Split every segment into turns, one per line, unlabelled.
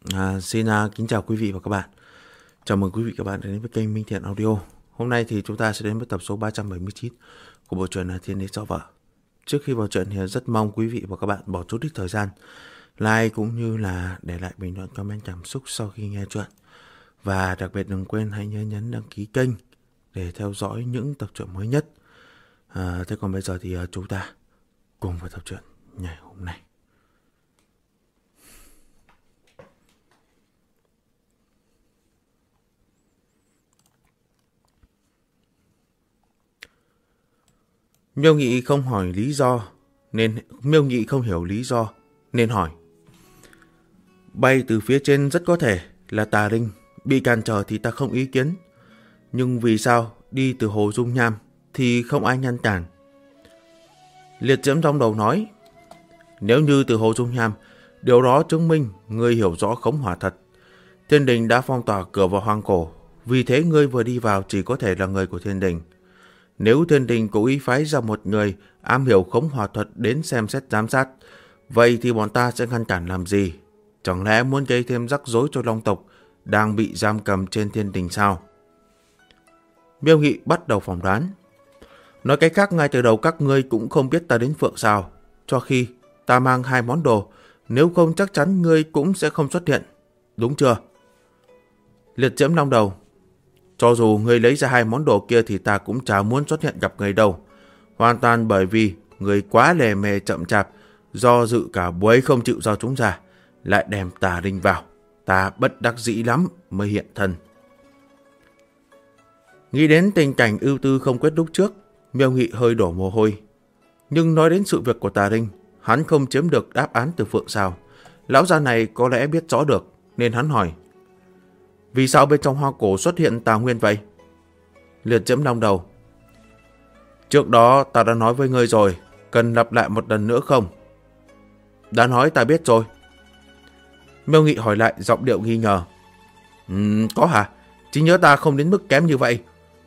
Xin kính chào quý vị và các bạn. Chào mừng quý vị và các bạn đến với kênh Minh Thiện Audio. Hôm nay thì chúng ta sẽ đến với tập số 379 của bộ truyện Thiên Đế Rõ Vợ. Trước khi vào truyện thì rất mong quý vị và các bạn bỏ chút ít thời gian like cũng như là để lại bình luận comment cảm xúc sau khi nghe truyện. Và đặc biệt đừng quên hãy nhớ nhấn đăng ký kênh để theo dõi những tập truyện mới nhất. Thế còn bây giờ thì chúng ta cùng vào tập truyện ngày hôm nay. Miêu Nghị không hỏi lý do nên Miêu Nghị không hiểu lý do nên hỏi. Bay từ phía trên rất có thể là tà linh, bị cản trở thì ta không ý kiến, nhưng vì sao đi từ hồ Dung Nham thì không ai ngăn cản? Liệt Diễm trong đầu nói, nếu như từ hồ Dung Nham, điều đó chứng minh ngươi hiểu rõ khống hỏa thật. Thiên đình đã phong tỏa cửa vào hoang cổ, vì thế ngươi vừa đi vào chỉ có thể là người của thiên đình. Nếu thiên đình cố ý phái ra một người am hiểu khống hỏa thuật đến xem xét giám sát, vậy thì bọn ta sẽ ngăn cản làm gì? Chẳng lẽ muốn gây thêm rắc rối cho Long tộc đang bị giam cầm trên thiên đình sao? Miêu Nghị bắt đầu phỏng đoán. Nói cách khác, ngay từ đầu các ngươi cũng không biết ta đến Phượng Sao, cho khi ta mang 2 món đồ, nếu không chắc chắn ngươi cũng sẽ không xuất hiện, đúng chưa? Liệt Diễm long đầu. Cho dù ngươi lấy ra 2 món đồ kia thì ta cũng chả muốn xuất hiện gặp người đâu. Hoàn toàn bởi vì người quá lề mề chậm chạp, do dự cả buổi không chịu giao chúng ra, lại đem tà linh vào. Ta bất đắc dĩ lắm mới hiện thân. Nghĩ đến tình cảnh ưu tư không quyết lúc trước, Miêu Nghị hơi đổ mồ hôi. Nhưng nói đến sự việc của tà linh, hắn không chiếm được đáp án từ Phượng Sao. Lão già này có lẽ biết rõ được, nên hắn hỏi. Vì sao bên trong hoa cổ xuất hiện tà nguyên vậy? Liệt Diễm long đầu. Trước đó ta đã nói với ngươi rồi, cần lặp lại một lần nữa không? Đã nói ta biết rồi. Miêu Nghị hỏi lại giọng điệu nghi ngờ. Có hả? Trí nhớ ta không đến mức kém như vậy.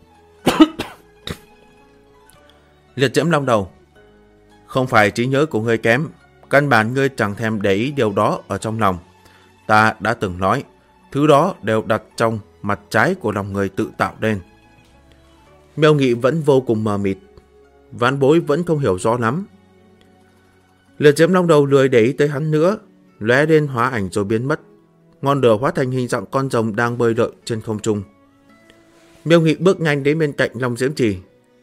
Liệt Diễm long đầu. Không phải trí nhớ của ngươi kém, căn bản ngươi chẳng thèm để ý điều đó ở trong lòng. Ta đã từng nói, thứ đó đều đặt trong mặt trái của lòng người tự tạo nên. Miêu Nghị vẫn vô cùng mờ mịt. Vãn Bối vẫn không hiểu rõ lắm. Liệt Diễm long đầu lười để ý tới hắn nữa, lóe lên hóa ảnh rồi biến mất. Ngọn lửa hóa thành hình dạng con rồng đang bơi lội trên không trung. Miêu Nghị bước nhanh đến bên cạnh Long Diễm Trì.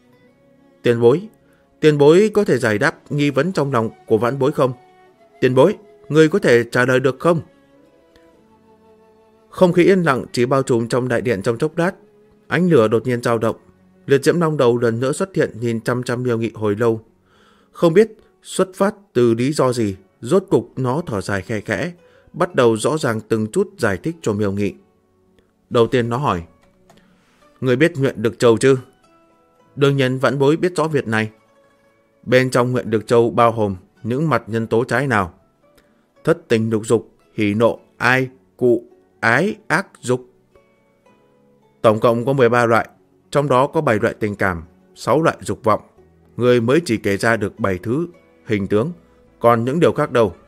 Tiền bối có thể giải đáp nghi vấn trong lòng của Vãn Bối không? Tiền bối, người có thể trả lời được không? Không khí yên lặng chỉ bao trùm trong đại điện trong chốc lát. Ánh lửa đột nhiên dao động. Liệt Diễm long đầu lần nữa xuất hiện, nhìn chăm chăm Miêu Nghị hồi lâu. Không biết xuất phát từ lý do gì, rốt cục nó thở dài khe khẽ, bắt đầu rõ ràng từng chút giải thích cho Miêu Nghị. Đầu tiên nó hỏi. Người biết Nguyện Được Châu chứ? Đương nhiên Vãn Bối biết rõ việc này. Bên trong Nguyện Được Châu bao gồm những mặt nhân tố trái nào? Thất tình lục dục, hỉ nộ, ai, cụ, ái, ác, dục. Tổng cộng có 13 loại, trong đó có 7 loại tình cảm, 6 loại dục vọng. Người mới chỉ kể ra được 7 thứ hình tướng, còn những điều khác đâu?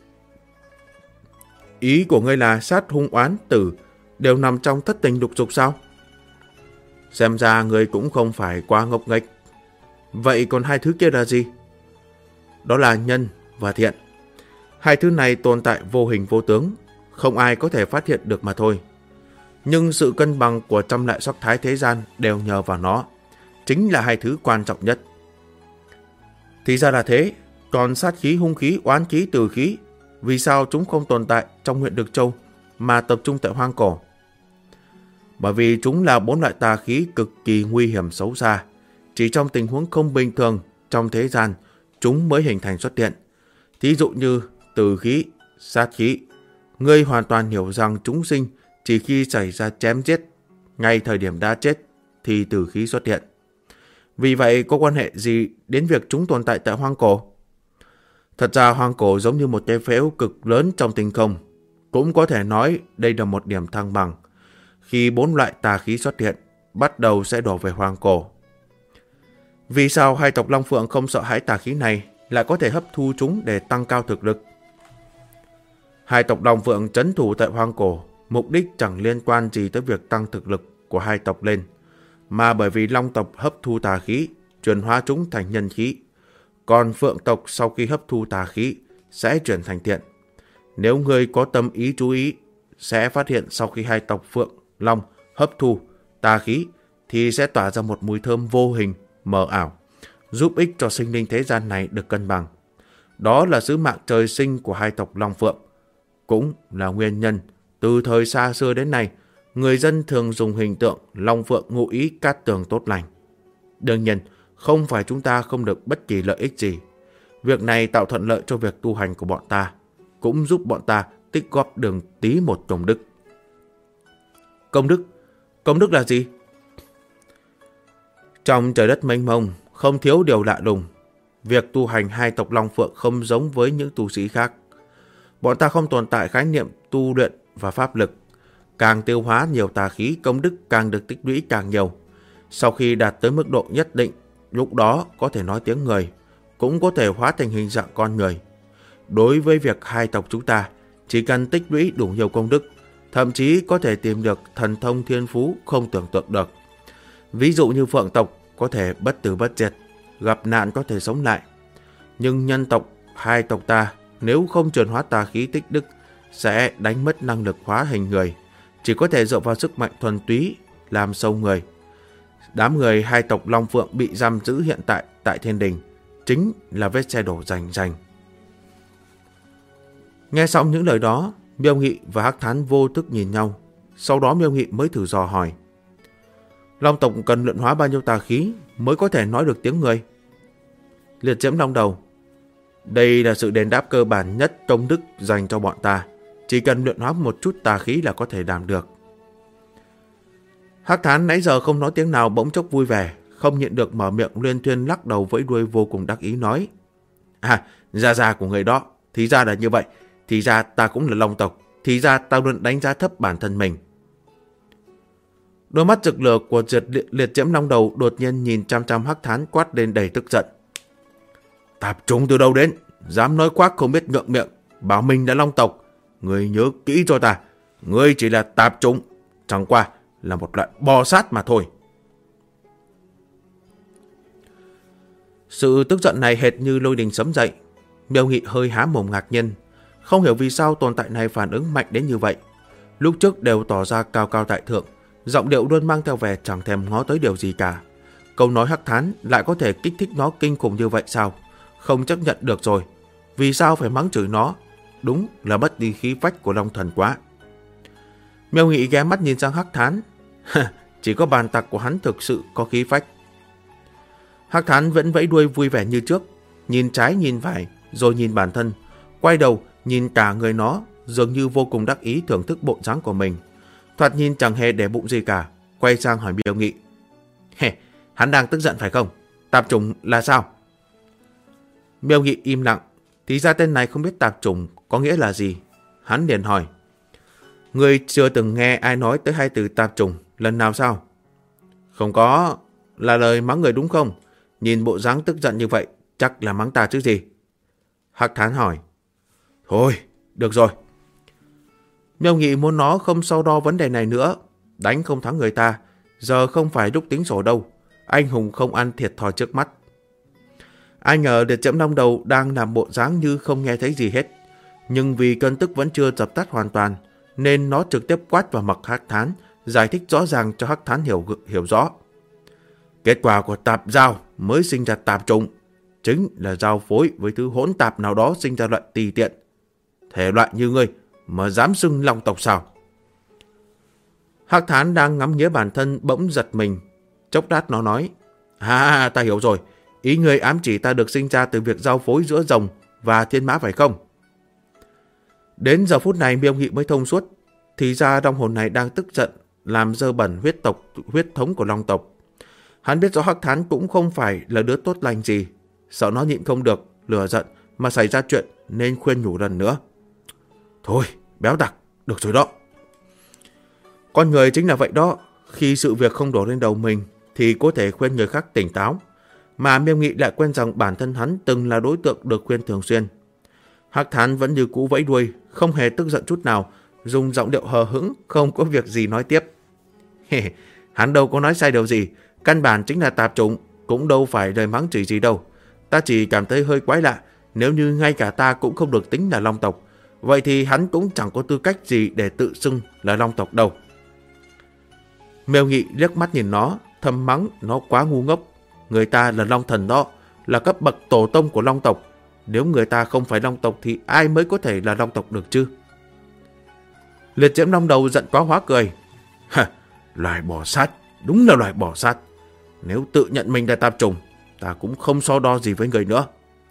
Ý của ngươi là sát, hung, oán, tử đều nằm trong thất tình lục dục sao? Xem ra người cũng không phải quá ngốc nghếch. Vậy còn 2 thứ kia là gì? Đó là nhân và thiện. 2 thứ này tồn tại vô hình vô tướng, không ai có thể phát hiện được mà thôi. Nhưng sự cân bằng của trăm loại sắc thái thế gian đều nhờ vào nó, chính là 2 thứ quan trọng nhất. Thì ra là thế, còn sát khí, hung khí, oán khí, tử khí, vì sao chúng không tồn tại trong Nguyện Được Châu mà tập trung tại hoang cổ? Bởi vì chúng là 4 loại tà khí cực kỳ nguy hiểm xấu xa. Chỉ trong tình huống không bình thường trong thế gian, chúng mới hình thành xuất hiện. Thí dụ như tử khí, sát khí. Ngươi hoàn toàn hiểu rằng chúng sinh chỉ khi xảy ra chém giết, ngay thời điểm đã chết thì tử khí xuất hiện. Vì vậy có quan hệ gì đến việc chúng tồn tại tại hoang cổ? Thật ra hoang cổ giống như một cái phễu cực lớn trong tinh không. Cũng có thể nói đây là một điểm thăng bằng. Khi 4 loại tà khí xuất hiện, bắt đầu sẽ đổ về hoang cổ. Vì sao 2 tộc Long Phượng không sợ hãi tà khí này, lại có thể hấp thu chúng để tăng cao thực lực? Hai tộc Long Phượng trấn thủ tại hoang cổ, mục đích chẳng liên quan gì tới việc tăng thực lực của hai tộc lên, mà bởi vì Long tộc hấp thu tà khí, chuyển hóa chúng thành nhân khí. Còn Phượng tộc sau khi hấp thu tà khí sẽ chuyển thành thiện. Nếu người có tâm ý chú ý, sẽ phát hiện sau khi hai tộc Phượng, Long hấp thu tà khí thì sẽ tỏa ra một mùi thơm vô hình, mờ ảo, giúp ích cho sinh linh thế gian này được cân bằng. Đó là sứ mạng trời sinh của hai tộc Long Phượng, cũng là nguyên nhân từ thời xa xưa đến nay người dân thường dùng hình tượng Long Phượng ngụ ý cát tường tốt lành. Đương nhiên, không phải chúng ta không được bất kỳ lợi ích gì. Việc này tạo thuận lợi cho việc tu hành của bọn ta, cũng giúp bọn ta tích góp đường tí một công đức. Công đức? Công đức là gì? Trong trời đất mênh mông, không thiếu điều lạ lùng. Việc tu hành hai tộc Long Phượng không giống với những tu sĩ khác. Bọn ta không tồn tại khái niệm tu luyện và pháp lực. Càng tiêu hóa nhiều tà khí, công đức càng được tích lũy càng nhiều. Sau khi đạt tới mức độ nhất định, lúc đó có thể nói tiếng người, cũng có thể hóa thành hình dạng con người. Đối với việc hai tộc chúng ta, chỉ cần tích lũy đủ nhiều công đức, thậm chí có thể tìm được thần thông thiên phú không tưởng tượng được. Ví dụ như Phượng tộc có thể bất tử bất diệt, gặp nạn có thể sống lại. Nhưng nhân tộc, hai tộc ta, nếu không chuyển hóa tà khí tích đức, sẽ đánh mất năng lực hóa hình người, chỉ có thể dựa vào sức mạnh thuần túy làm sâu người. Đám người hai tộc Long Phượng bị giam giữ hiện tại thiên đình chính là vết xe đổ rành rành. Nghe xong những lời đó, Miêu Nghị và Hắc Thán vô thức nhìn nhau. Sau đó Miêu Nghị mới thử dò hỏi: Long tộc cần luyện hóa bao nhiêu tà khí mới có thể nói được tiếng người? Liệt Diễm Long Đầu: đây là sự đền đáp cơ bản nhất công đức dành cho bọn ta. Chỉ cần luyện hóa một chút tà khí là có thể làm được. Hắc Thán nãy giờ không nói tiếng nào bỗng chốc vui vẻ, không nhịn được mở miệng luyên thuyên lắc đầu vẫy đuôi vô cùng đắc ý nói: gia của người đó, thì ra là như vậy. Thì ra ta cũng là Long tộc. Thì ra ta luôn đánh giá thấp bản thân mình. Đôi mắt rực lửa của Liệt Diễm Long Đầu đột nhiên nhìn chăm chăm Hắc Thán, quát lên đầy tức giận: tạp chủng từ đâu đến, dám nói khoác không biết ngượng miệng, bảo mình là Long tộc. Ngươi nhớ kỹ cho ta, ngươi chỉ là tạp chủng, chẳng qua là một loại bò sát mà thôi. Sự tức giận này hệt như lôi đình sấm dậy. Miêu Nghị hơi há mồm ngạc nhiên, không hiểu vì sao tồn tại này phản ứng mạnh đến như vậy. Lúc trước đều tỏ ra cao cao tại thượng, giọng điệu luôn mang theo vẻ chẳng thèm ngó tới điều gì cả. Câu nói Hắc Thán lại có thể kích thích nó kinh khủng như vậy sao? Không chấp nhận được rồi. Vì sao phải mắng chửi nó? Đúng là mất đi khí phách của Long Thần quá. Miêu Nghị ghé mắt nhìn sang Hắc Thán. Chỉ có bàn tặc của hắn thực sự có khí phách. Hắc Thán vẫn vẫy đuôi vui vẻ như trước, nhìn trái nhìn phải rồi nhìn bản thân, quay đầu nhìn cả người nó, dường như vô cùng đắc ý thưởng thức bộ dáng của mình. Thoạt nhìn chẳng hề để bụng gì cả. Quay sang hỏi Miêu Nghị: hắn đang tức giận phải không? Tạp chủng là sao? Miêu Nghị im lặng. Thì ra tên này không biết tạp chủng có nghĩa là gì. Hắn liền hỏi: ngươi chưa từng nghe ai nói tới hai từ tạp chủng lần nào sao? Không có. Là lời mắng người đúng không? Nhìn bộ dáng tức giận như vậy, chắc là mắng ta chứ gì? Hắc Thán hỏi. Thôi, được rồi. Miêu Nghị muốn nó không so đo vấn đề này nữa. Đánh không thắng người ta, giờ không phải lúc tính sổ đâu. Anh hùng không ăn thiệt thòi trước mắt. Ai ngờ Liệt Diễm Long Đầu đang làm bộ dáng như không nghe thấy gì hết. Nhưng vì cơn tức vẫn chưa dập tắt hoàn toàn, nên nó trực tiếp quát vào mặt Hắc Thán, giải thích rõ ràng cho Hắc Thán hiểu rõ. Kết quả của tạp giao mới sinh ra tạp chủng, chính là giao phối với thứ hỗn tạp nào đó sinh ra loại tùy tiện. Thể loại như ngươi mà dám xưng Long tộc sao? Hắc Thán đang ngắm nghía bản thân bỗng giật mình. Chốc lát nó nói. Ta hiểu rồi. Ý ngươi ám chỉ ta được sinh ra từ việc giao phối giữa rồng và thiên mã phải không? Đến giờ phút này Miêu Nghị mới thông suốt. Thì ra long hồn này đang tức giận, làm dơ bẩn huyết thống của Long tộc. Hắn biết rõ Hắc Thán cũng không phải là đứa tốt lành gì, sợ nó nhịn không được, lửa giận mà xảy ra chuyện nên khuyên nhủ lần nữa. Thôi, béo đặc, được rồi đó. Con người chính là vậy đó, khi sự việc không đổ lên đầu mình thì có thể khuyên người khác tỉnh táo, mà Miêu Nghị lại quên rằng bản thân hắn từng là đối tượng được khuyên thường xuyên. Hắc Thán vẫn như cũ vẫy đuôi, không hề tức giận chút nào, dùng giọng điệu hờ hững, không có việc gì nói tiếp. Hắn đâu có nói sai điều gì, căn bản chính là tạp chủng, cũng đâu phải lời mắng chửi gì đâu. Ta chỉ cảm thấy hơi quái lạ, nếu như ngay cả ta cũng không được tính là Long tộc, vậy thì hắn cũng chẳng có tư cách gì để tự xưng là Long tộc đâu. Miêu Nghị liếc mắt nhìn nó, thầm mắng nó quá ngu ngốc. Người ta là Long thần đó, là cấp bậc tổ tông của Long tộc. Nếu người ta không phải Long tộc thì ai mới có thể là Long tộc được chứ? Liệt Diễm Long Đầu giận quá hóa cười. Loài bò sát, đúng là loài bò sát. Nếu tự nhận mình là tạp chủng, ta cũng không so đo gì với người nữa.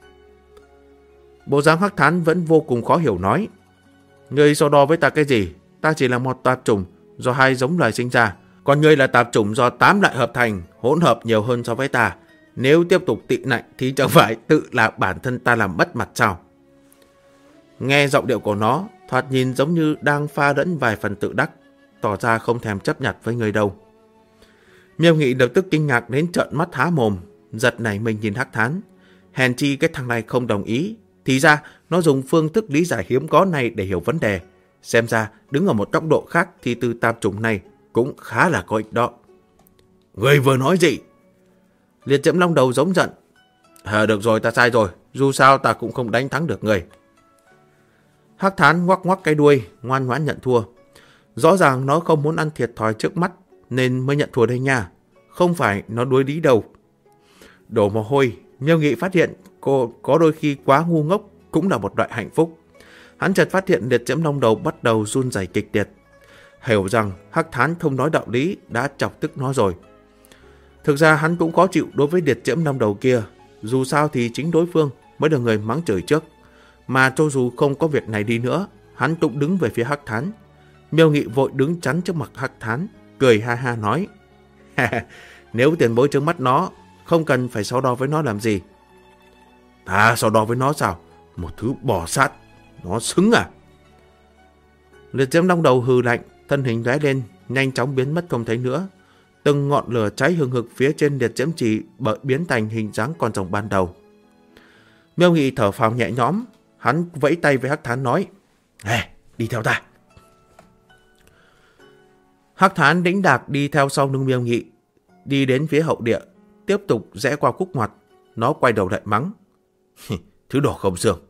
Bộ dáng Hắc Thán vẫn vô cùng khó hiểu nói. Ngươi so đo với ta cái gì? Ta chỉ là một tạp chủng do hai giống loài sinh ra. Còn ngươi là tạp chủng do 8 loại hợp thành, hỗn hợp nhiều hơn so với ta. Nếu tiếp tục tị nạnh thì chẳng phải tự là bản thân ta làm mất mặt sao? Nghe giọng điệu của nó, thoạt nhìn giống như đang pha lẫn vài phần tự đắc, tỏ ra không thèm chấp nhặt với người đâu. Miêu Nghị lập tức kinh ngạc đến trợn mắt há mồm, giật nảy mình nhìn Hắc Thán. Hèn chi cái thằng này không đồng ý, thì ra nó dùng phương thức lý giải hiếm có này để hiểu vấn đề. Xem ra đứng ở một góc độ khác thì từ tạp chủng này cũng khá là có ích đó. Người vừa nói gì? Liệt Diễm Long Đầu giống giận. Được rồi, ta sai rồi, dù sao ta cũng không đánh thắng được người. Hắc Thán ngoắc ngoắc cái đuôi, ngoan ngoãn nhận thua. Rõ ràng nó không muốn ăn thiệt thòi trước mắt nên mới nhận thua đây nha. Không phải nó đuối lý đâu. Đổ mồ hôi, Miêu Nghị phát hiện cô có đôi khi quá ngu ngốc cũng là một loại hạnh phúc. Hắn chợt phát hiện Liệt Diễm Long Đầu bắt đầu run rẩy kịch liệt. Hiểu rằng Hắc Thán không nói đạo lý đã chọc tức nó rồi. Thực ra hắn cũng khó chịu đối với Liệt Diễm Long Đầu kia. Dù sao thì chính đối phương mới được người mắng chửi trước. Mà cho dù không có việc này đi nữa, hắn cũng đứng về phía Hắc Thán. Miêu Nghị vội đứng chắn trước mặt Hắc Thán, cười ha ha nói. Nếu tiền bối trước mắt nó, không cần phải so đo với nó làm gì. Ta so đo với nó sao? Một thứ bò sát, nó xứng à? Liệt Diễm Long Đầu hừ lạnh, thân hình lóe lên, nhanh chóng biến mất không thấy nữa. Từng ngọn lửa cháy hừng hực phía trên liệt diễm trì biến thành hình dáng con rồng ban đầu. Miêu Nghị thở phào nhẹ nhõm, hắn vẫy tay với Hắc Thán nói. Đi theo ta. Hắc Thán đĩnh đạc đi theo sau lưng Miêu Nghị, đi đến phía hậu địa, tiếp tục rẽ qua khúc ngoặt. Nó quay đầu lại mắng. Thứ đồ không xương.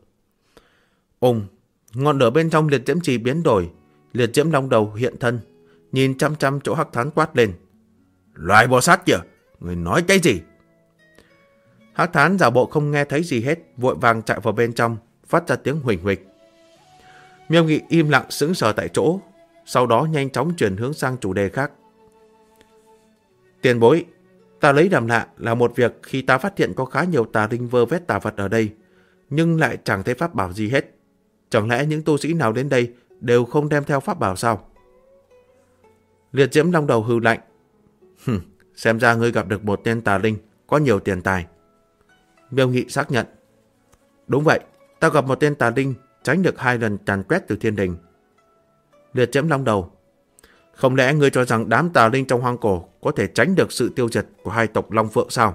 Ngọn lửa bên trong liệt diễm trì biến đổi, Liệt Diễm Long Đầu hiện thân, nhìn chăm chăm chỗ Hắc Thán quát lên. Loài bò sát kìa, người nói cái gì? Hắc Thán giả bộ không nghe thấy gì hết, vội vàng chạy vào bên trong, phát ra tiếng huỳnh huỳnh. Miêu Nghị im lặng sững sờ tại chỗ, sau đó nhanh chóng chuyển hướng sang chủ đề khác. Tiền bối, ta lấy làm lạ là một việc khi ta phát hiện có khá nhiều tà linh vơ vét tà vật ở đây, nhưng lại chẳng thấy pháp bảo gì hết. Chẳng lẽ những tu sĩ nào đến đây đều không đem theo pháp bảo sao? Liệt Diễm Long Đầu hừ lạnh. Xem ra ngươi gặp được một tên tà linh có nhiều tiền tài. Miêu Nghị xác nhận. Đúng vậy, ta gặp một tên tà linh tránh được 2 lần càn quét từ thiên đình. Liệt Diễm Long Đầu. Không lẽ ngươi cho rằng đám tà linh trong hoang cổ có thể tránh được sự tiêu diệt của 2 tộc Long Phượng sao?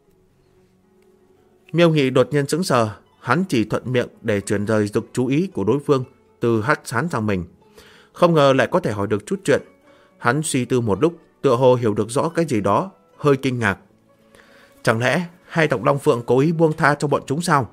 Miêu Nghị đột nhiên sững sờ, hắn chỉ thuận miệng để chuyển rời lực chú ý của đối phương từ Hắc Thán sang mình. Không ngờ lại có thể hỏi được chút chuyện. Hắn suy tư một lúc, tựa hồ hiểu được rõ cái gì đó, hơi kinh ngạc. Chẳng lẽ 2 tộc Long Phượng cố ý buông tha cho bọn chúng sao?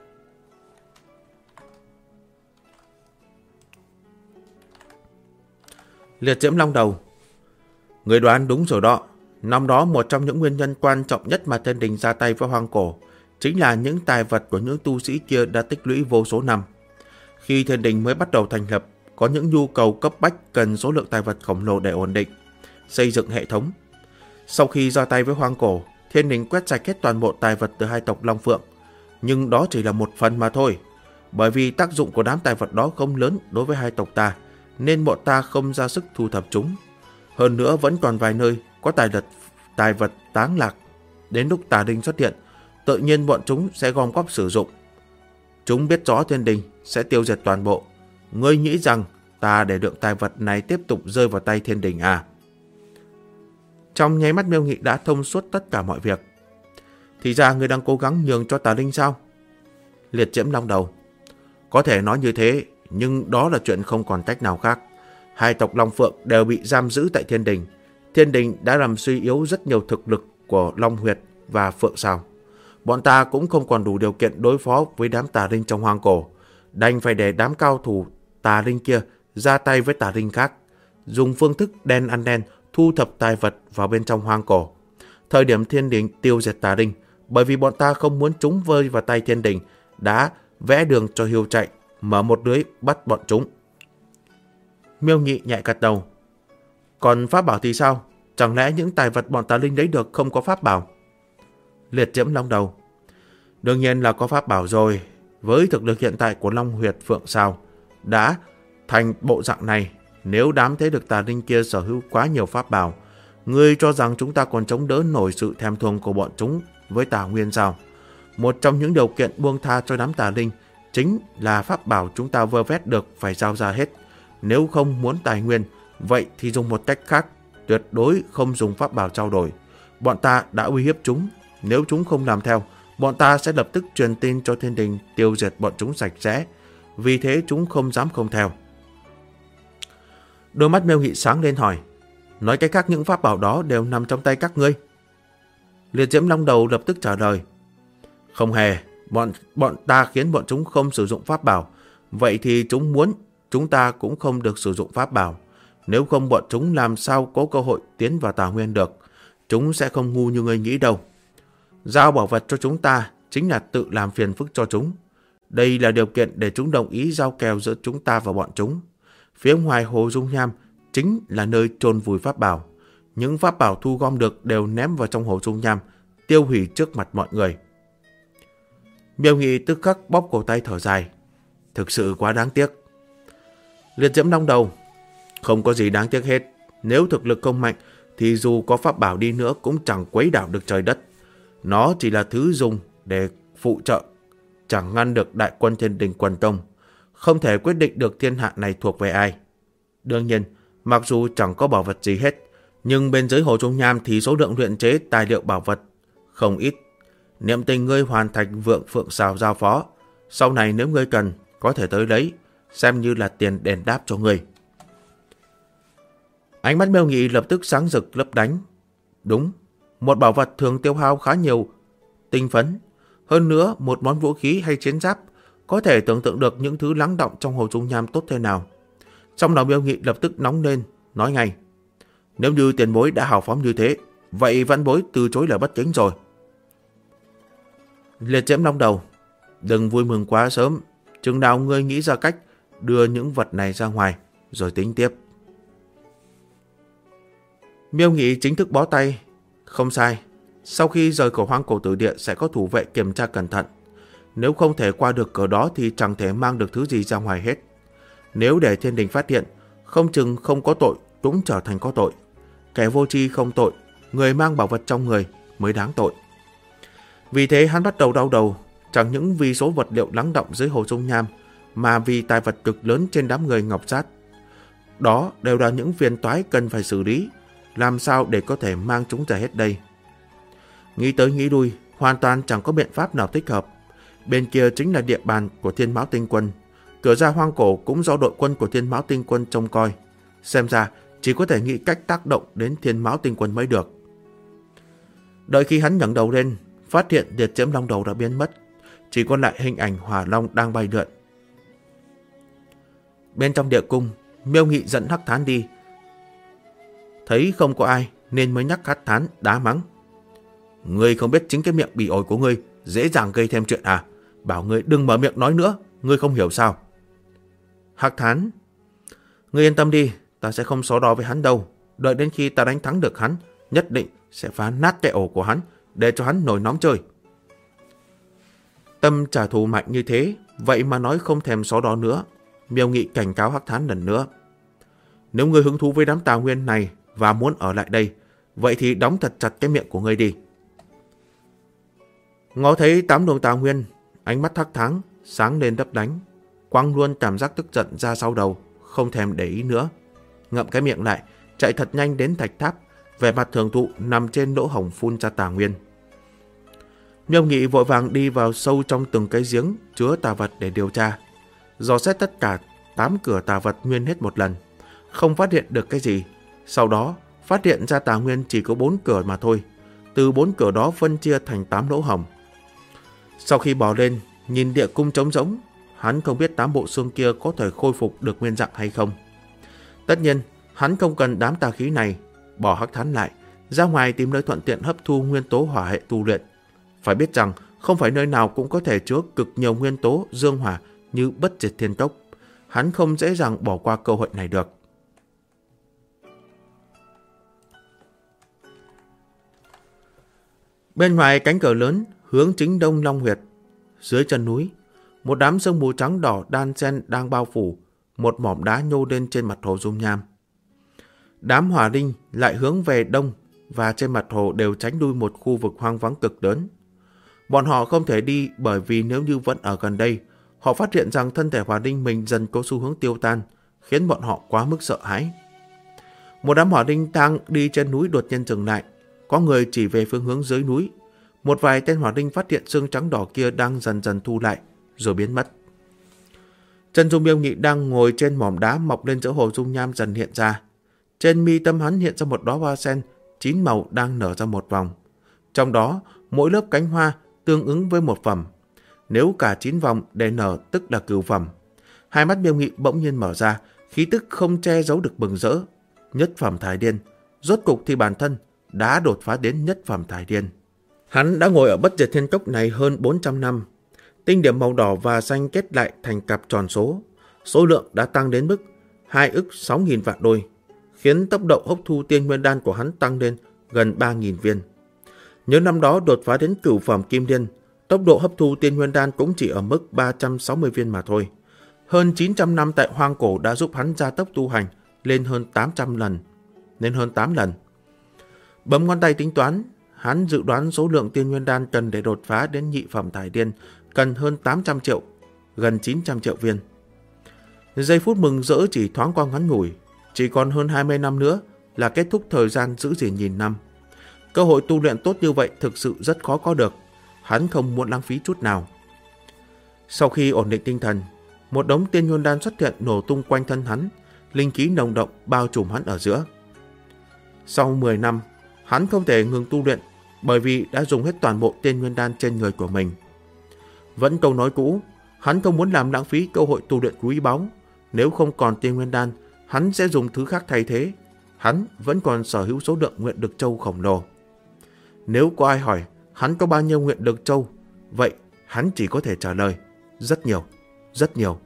Liệt Diễm Long Đầu. Người đoán đúng rồi đó. Năm đó một trong những nguyên nhân quan trọng nhất mà thiên đình ra tay với hoang cổ chính là những tài vật của những tu sĩ kia đã tích lũy vô số năm. Khi thiên đình mới bắt đầu thành lập, có những nhu cầu cấp bách cần số lượng tài vật khổng lồ để ổn định, xây dựng hệ thống. Sau khi ra tay với hoang cổ, thiên đình quét sạch hết toàn bộ tài vật từ 2 tộc Long Phượng. Nhưng đó chỉ là một phần mà thôi. Bởi vì tác dụng của đám tài vật đó không lớn đối với 2 tộc ta, nên bọn ta không ra sức thu thập chúng. Hơn nữa vẫn còn vài nơi có tài vật táng lạc. Đến lúc tà linh xuất hiện, tự nhiên bọn chúng sẽ gom góp sử dụng. Chúng biết rõ thiên đình sẽ tiêu diệt toàn bộ. Ngươi nghĩ rằng ta để lượng tài vật này tiếp tục rơi vào tay thiên đình à? Trong nháy mắt Miêu Nghị đã thông suốt tất cả mọi việc. Thì ra ngươi đang cố gắng nhường cho tà linh sao? Liệt Diễm Long Đầu. Có thể nói như thế, nhưng đó là chuyện không còn cách nào khác. Hai tộc Long Phượng đều bị giam giữ tại Thiên Đình. Thiên Đình đã làm suy yếu rất nhiều thực lực của Long Huyệt và Phượng Sào. Bọn ta cũng không còn đủ điều kiện đối phó với đám tà linh trong hoang cổ, đành phải để đám cao thủ tà linh kia ra tay với tà linh khác, dùng phương thức đen ăn đen thu thập tài vật vào bên trong hoang cổ. Thời điểm Thiên Đình tiêu diệt tà linh, bởi vì bọn ta không muốn chúng vơi vào tay Thiên Đình, đã vẽ đường cho Hiêu chạy, mở một lưới bắt bọn chúng. Miêu Nhị nhẹ gật đầu. Còn pháp bảo thì sao? Chẳng lẽ những tài vật bọn tà linh lấy được không có pháp bảo? Liệt Diễm Long đầu. Đương nhiên là có pháp bảo rồi. Với thực lực hiện tại của Long Huyệt Phượng Sào đã thành bộ dạng này, nếu đám thế lực tà linh kia sở hữu quá nhiều pháp bảo, ngươi cho rằng chúng ta còn chống đỡ nổi sự thèm thuồng của bọn chúng với Tà Nguyên sao? Một trong những điều kiện buông tha cho đám tà linh chính là pháp bảo chúng ta vơ vét được phải giao ra hết. Nếu không muốn tài nguyên, vậy thì dùng một cách khác, tuyệt đối không dùng pháp bảo trao đổi. Bọn ta đã uy hiếp chúng, nếu chúng không làm theo, bọn ta sẽ lập tức truyền tin cho Thiên Đình tiêu diệt bọn chúng sạch sẽ. Vì thế chúng không dám không theo. Đôi mắt Miêu Nghị sáng lên hỏi, nói cách khác những pháp bảo đó đều nằm trong tay các ngươi? Liệt Diễm Long đầu lập tức trả lời, không hề, bọn ta khiến bọn chúng không sử dụng pháp bảo, vậy thì chúng muốn chúng ta cũng không được sử dụng pháp bảo. Nếu không bọn chúng làm sao có cơ hội tiến vào Tà Nguyên được. Chúng sẽ không ngu như ngươi nghĩ đâu. Giao bảo vật cho chúng ta chính là tự làm phiền phức cho chúng. Đây là điều kiện để chúng đồng ý giao kèo giữa chúng ta và bọn chúng. Phía ngoài hồ dung nham chính là nơi chôn vùi pháp bảo. Những pháp bảo thu gom được đều ném vào trong hồ dung nham, tiêu hủy trước mặt mọi người. Miêu Nghị tức khắc bóp cổ tay thở dài. Thực sự quá đáng tiếc. Liệt Diễm Long đầu. Không có gì đáng tiếc hết. Nếu thực lực không mạnh thì dù có pháp bảo đi nữa cũng chẳng quấy đảo được trời đất. Nó chỉ là thứ dùng để phụ trợ, chẳng ngăn được đại quân Thiên Đình quần công, không thể quyết định được thiên hạ này thuộc về ai. Đương nhiên, mặc dù chẳng có bảo vật gì hết, nhưng bên dưới hồ dung nham thì số lượng luyện chế tài liệu bảo vật không ít. Niệm tình ngươi hoàn thành Phượng Sào giao phó, sau này nếu ngươi cần có thể tới lấy, xem như là tiền đền đáp cho ngươi. Ánh mắt Miêu Nghị lập tức sáng rực lấp lánh. Đúng, một bảo vật thường tiêu hao khá nhiều tinh phấn. Hơn nữa, một món vũ khí hay chiến giáp có thể tưởng tượng được những thứ lắng đọng trong hồ dung nham tốt thế nào. Trong lòng Miêu Nghị lập tức nóng lên, nói ngay. Nếu như tiền bối đã hào phóng như thế, vậy vãn bối từ chối là bất kính rồi. Liệt Diễm Long đầu. Đừng vui mừng quá sớm, chừng nào ngươi nghĩ ra cách đưa những vật này ra ngoài, rồi tính tiếp. Miêu Nghị chính thức bó tay. Không sai, sau khi rời khỏi hoang cổ tử địa sẽ có thủ vệ kiểm tra cẩn thận. Nếu không thể qua được cửa đó thì chẳng thể mang được thứ gì ra ngoài hết. Nếu để Thiên Đình phát hiện, không chừng không có tội cũng trở thành có tội. Kẻ vô tri không tội, người mang bảo vật trong người mới đáng tội. Vì thế hắn bắt đầu đau đầu, chẳng những vì số vật liệu lắng đọng dưới hồ dung nham, mà vì tài vật cực lớn trên đám người Ngọc Sát. Đó đều là những phiền toái cần phải xử lý, làm sao để có thể mang chúng ra hết đây. Nghĩ tới nghĩ lui, hoàn toàn chẳng có biện pháp nào thích hợp. Bên kia chính là địa bàn của Thiên Mão Tinh Quân, cửa ra hoang cổ cũng do đội quân của Thiên Mão Tinh Quân trông coi. Xem ra chỉ có thể nghĩ cách tác động đến Thiên Mão Tinh Quân mới được. Đợi khi hắn ngẩng đầu lên, phát hiện Liệt Diễm Long đầu đã biến mất, chỉ còn lại hình ảnh Hỏa Long đang bay lượn. Bên trong địa cung, Miêu Nghị dẫn Hắc Thán đi. Thấy không có ai nên mới nhắc Hắc Thán đá mắng. Ngươi không biết chính cái miệng bỉ ổi của ngươi dễ dàng gây thêm chuyện à? Bảo ngươi đừng mở miệng nói nữa, ngươi không hiểu sao? Hắc Thán, ngươi yên tâm đi, ta sẽ không so đo với hắn đâu. Đợi đến khi ta đánh thắng được hắn, nhất định sẽ phá nát cái ổ của hắn, để cho hắn nổi nóng chơi. Tâm trả thù mạnh như thế, vậy mà nói không thèm so đo nữa. Miêu Nghị cảnh cáo Hắc Thán lần nữa. Nếu ngươi hứng thú với đám Tà Nguyên này và muốn ở lại đây, vậy thì đóng thật chặt cái miệng của ngươi đi. Ngó thấy 8 luồng Tà Nguyên, ánh mắt Hắc Thán sáng lên đấp đánh, quăng luôn cảm giác tức giận ra sau đầu, không thèm để ý nữa. Ngậm cái miệng lại, chạy thật nhanh đến thạch tháp, vẻ mặt thường thụ nằm trên lỗ hổng phun ra tà nguyên. Miêu Nghị vội vàng đi vào sâu trong từng cái giếng chứa tà vật để điều tra, dò xét tất cả 8 cửa tà vật nguyên hết một lần, không phát hiện được cái gì. Sau đó phát hiện ra tà nguyên chỉ có 4 cửa mà thôi. Từ 4 cửa đó phân chia thành 8 lỗ hổng. Sau khi bò lên, nhìn địa cung trống rỗng, hắn không biết 8 bộ xương kia có thể khôi phục được nguyên dạng hay không. Tất nhiên, hắn không cần đám tà khí này, bỏ hắc thán lại, ra ngoài tìm nơi thuận tiện hấp thu nguyên tố hỏa hệ tu luyện. Phải biết rằng, không phải nơi nào cũng có thể chứa cực nhiều nguyên tố dương hỏa như Bất Diệt Thiên Cốc. Hắn không dễ dàng bỏ qua cơ hội này được. Bên ngoài cánh cửa lớn, hướng chính đông Long Huyệt. Dưới chân núi, một đám sương mù trắng đỏ đan xen đang bao phủ, một mỏm đá nhô lên trên mặt hồ dung nham. Đám hỏa linh lại hướng về đông và trên mặt hồ đều tránh lui một khu vực hoang vắng cực lớn. Bọn họ không thể đi bởi vì nếu như vẫn ở gần đây, họ phát hiện rằng thân thể hỏa linh mình dần có xu hướng tiêu tan, khiến bọn họ quá mức sợ hãi. Một đám hỏa linh đang đi trên núi đột nhiên dừng lại, có người chỉ về phương hướng dưới núi. Một vài tên hỏa linh phát hiện xương trắng đỏ kia đang dần dần thu lại, rồi biến mất. Chân dung Miêu Nghị đang ngồi trên mỏm đá mọc lên giữa hồ dung nham dần hiện ra. Trên mi tâm hắn hiện ra một đóa hoa sen 9 màu đang nở ra một vòng. Trong đó, mỗi lớp cánh hoa tương ứng với một phẩm. Nếu cả 9 vòng để nở tức là cửu phẩm. Hai mắt Miêu Nghị bỗng nhiên mở ra, khí tức không che giấu được mừng rỡ. Nhất phẩm Thái Điên. Rốt cục thì bản thân đã đột phá đến nhất phẩm Thái Điên. Hắn đã ngồi ở Bất Diệt Thiên Cốc này hơn 400 năm. Tinh điểm màu đỏ và xanh kết lại thành cặp tròn số. Số lượng đã tăng đến mức 2.600.000 vạn đôi, khiến tốc độ hấp thu tiên nguyên đan của hắn tăng lên gần 3.000 viên. Nhớ năm đó đột phá đến cửu phẩm Kim Điên, tốc độ hấp thu tiên nguyên đan cũng chỉ ở mức 360 viên mà thôi. Hơn 900 năm tại hoang cổ đã giúp hắn gia tốc tu hành lên hơn 800 lần, lên hơn 8 lần. Bấm ngón tay tính toán, hắn dự đoán số lượng tiên nguyên đan cần để đột phá đến nhị phẩm Thái Điên cần hơn 800 triệu, gần 900 triệu viên. Giây phút mừng rỡ chỉ thoáng qua ngắn ngủi, chỉ còn hơn 20 năm nữa là kết thúc thời gian giữ gìn nghìn năm. Cơ hội tu luyện tốt như vậy thực sự rất khó có được, hắn không muốn lãng phí chút nào. Sau khi ổn định tinh thần, một đống tiên nguyên đan xuất hiện nổ tung quanh thân hắn, linh khí nồng đậm bao trùm hắn ở giữa. Sau 10 năm, hắn không thể ngừng tu luyện bởi vì đã dùng hết toàn bộ tiên nguyên đan trên người của mình. Vẫn câu nói cũ, hắn không muốn làm lãng phí cơ hội tu luyện quý báu. Nếu không còn tiên nguyên đan, hắn sẽ dùng thứ khác thay thế. Hắn vẫn còn sở hữu số lượng nguyện lực châu khổng lồ. Nếu có ai hỏi hắn có bao nhiêu nguyện lực châu, vậy hắn chỉ có thể trả lời rất nhiều, rất nhiều.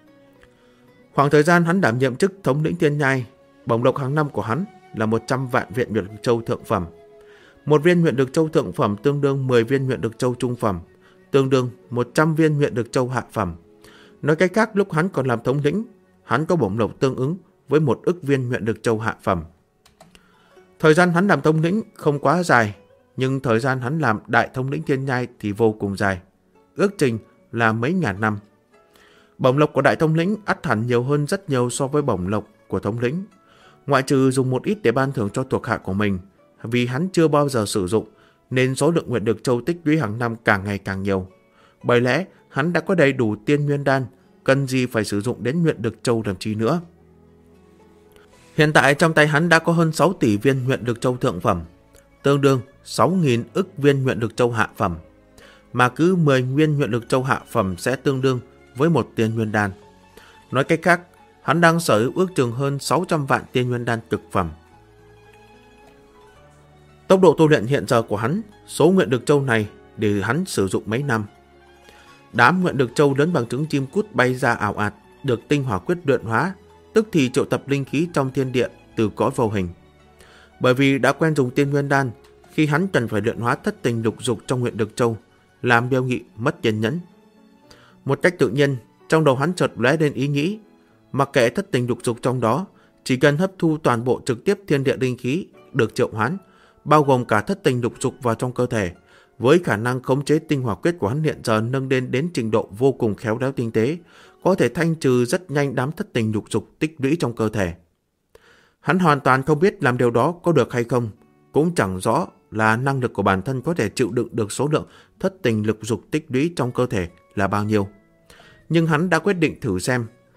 Khoảng thời gian hắn đảm nhiệm chức thống lĩnh Thiên Nhai, bổng lộc hàng năm của hắn là 100 vạn viên nguyện lực châu thượng phẩm. Một viên nguyện lực châu thượng phẩm tương đương 10 viên nguyện lực châu trung phẩm, tương đương 100 viên nguyện lực châu hạ phẩm. Nói cách khác, lúc hắn còn làm thống lĩnh, hắn có bổng lộc tương ứng với 1 ức viên nguyện lực châu hạ phẩm. Thời gian hắn làm thống lĩnh không quá dài, nhưng thời gian hắn làm đại thống lĩnh Thiên Nhai thì vô cùng dài, ước chừng là mấy ngàn năm. Bổng lộc của đại thống lĩnh ắt hẳn nhiều hơn rất nhiều so với bổng lộc của thống lĩnh, ngoại trừ dùng một ít để ban thưởng cho thuộc hạ của mình, vì hắn chưa bao giờ sử dụng, nên số lượng nguyện lực châu tích lũy hàng năm càng ngày càng nhiều. Bởi lẽ hắn đã có đầy đủ tiên nguyên đan, cần gì phải sử dụng đến nguyện lực châu làm chi nữa. Hiện tại trong tay hắn đã có hơn 6 tỷ viên nguyện lực châu thượng phẩm, tương đương 6.000 ức viên nguyện lực châu hạ phẩm, mà cứ 10 viên nguyện lực châu hạ phẩm sẽ tương đương với 1 tiên nguyên đan. Nói cách khác, hắn đang sở hữu ước chừng hơn 600 vạn tiên nguyên đan cực phẩm. Tốc độ tu luyện hiện giờ của hắn, số nguyện lực châu này để hắn sử dụng mấy năm. Đám nguyện lực châu lớn bằng trứng chim cút bay ra ảo ạt, được tinh hỏa quyết luyện hóa, tức thì triệu tập linh khí trong thiên địa từ cõi vô hình. Bởi vì đã quen dùng tiên nguyên đan, khi hắn cần phải luyện hóa thất tình lục dục trong nguyện lực châu, làm Miêu Nghị mất kiên nhẫn. Một cách tự nhiên, trong đầu hắn chợt lóe lên ý nghĩ, mặc kệ thất tình lục dục trong đó, chỉ cần hấp thu toàn bộ trực tiếp thiên địa linh khí được triệu hoán, bao gồm cả thất tình lục dục vào trong cơ thể, với khả năng khống chế tinh hỏa quyết của hắn hiện giờ nâng lên đến trình độ vô cùng khéo léo tinh tế, có thể thanh trừ rất nhanh đám thất tình lục dục tích lũy trong cơ thể. Hắn hoàn toàn không biết làm điều đó có được hay không, cũng chẳng rõ là năng lực của bản thân có thể chịu đựng được số lượng thất tình lục dục tích lũy trong cơ thể là bao nhiêu. Nhưng hắn đã quyết định thử xem,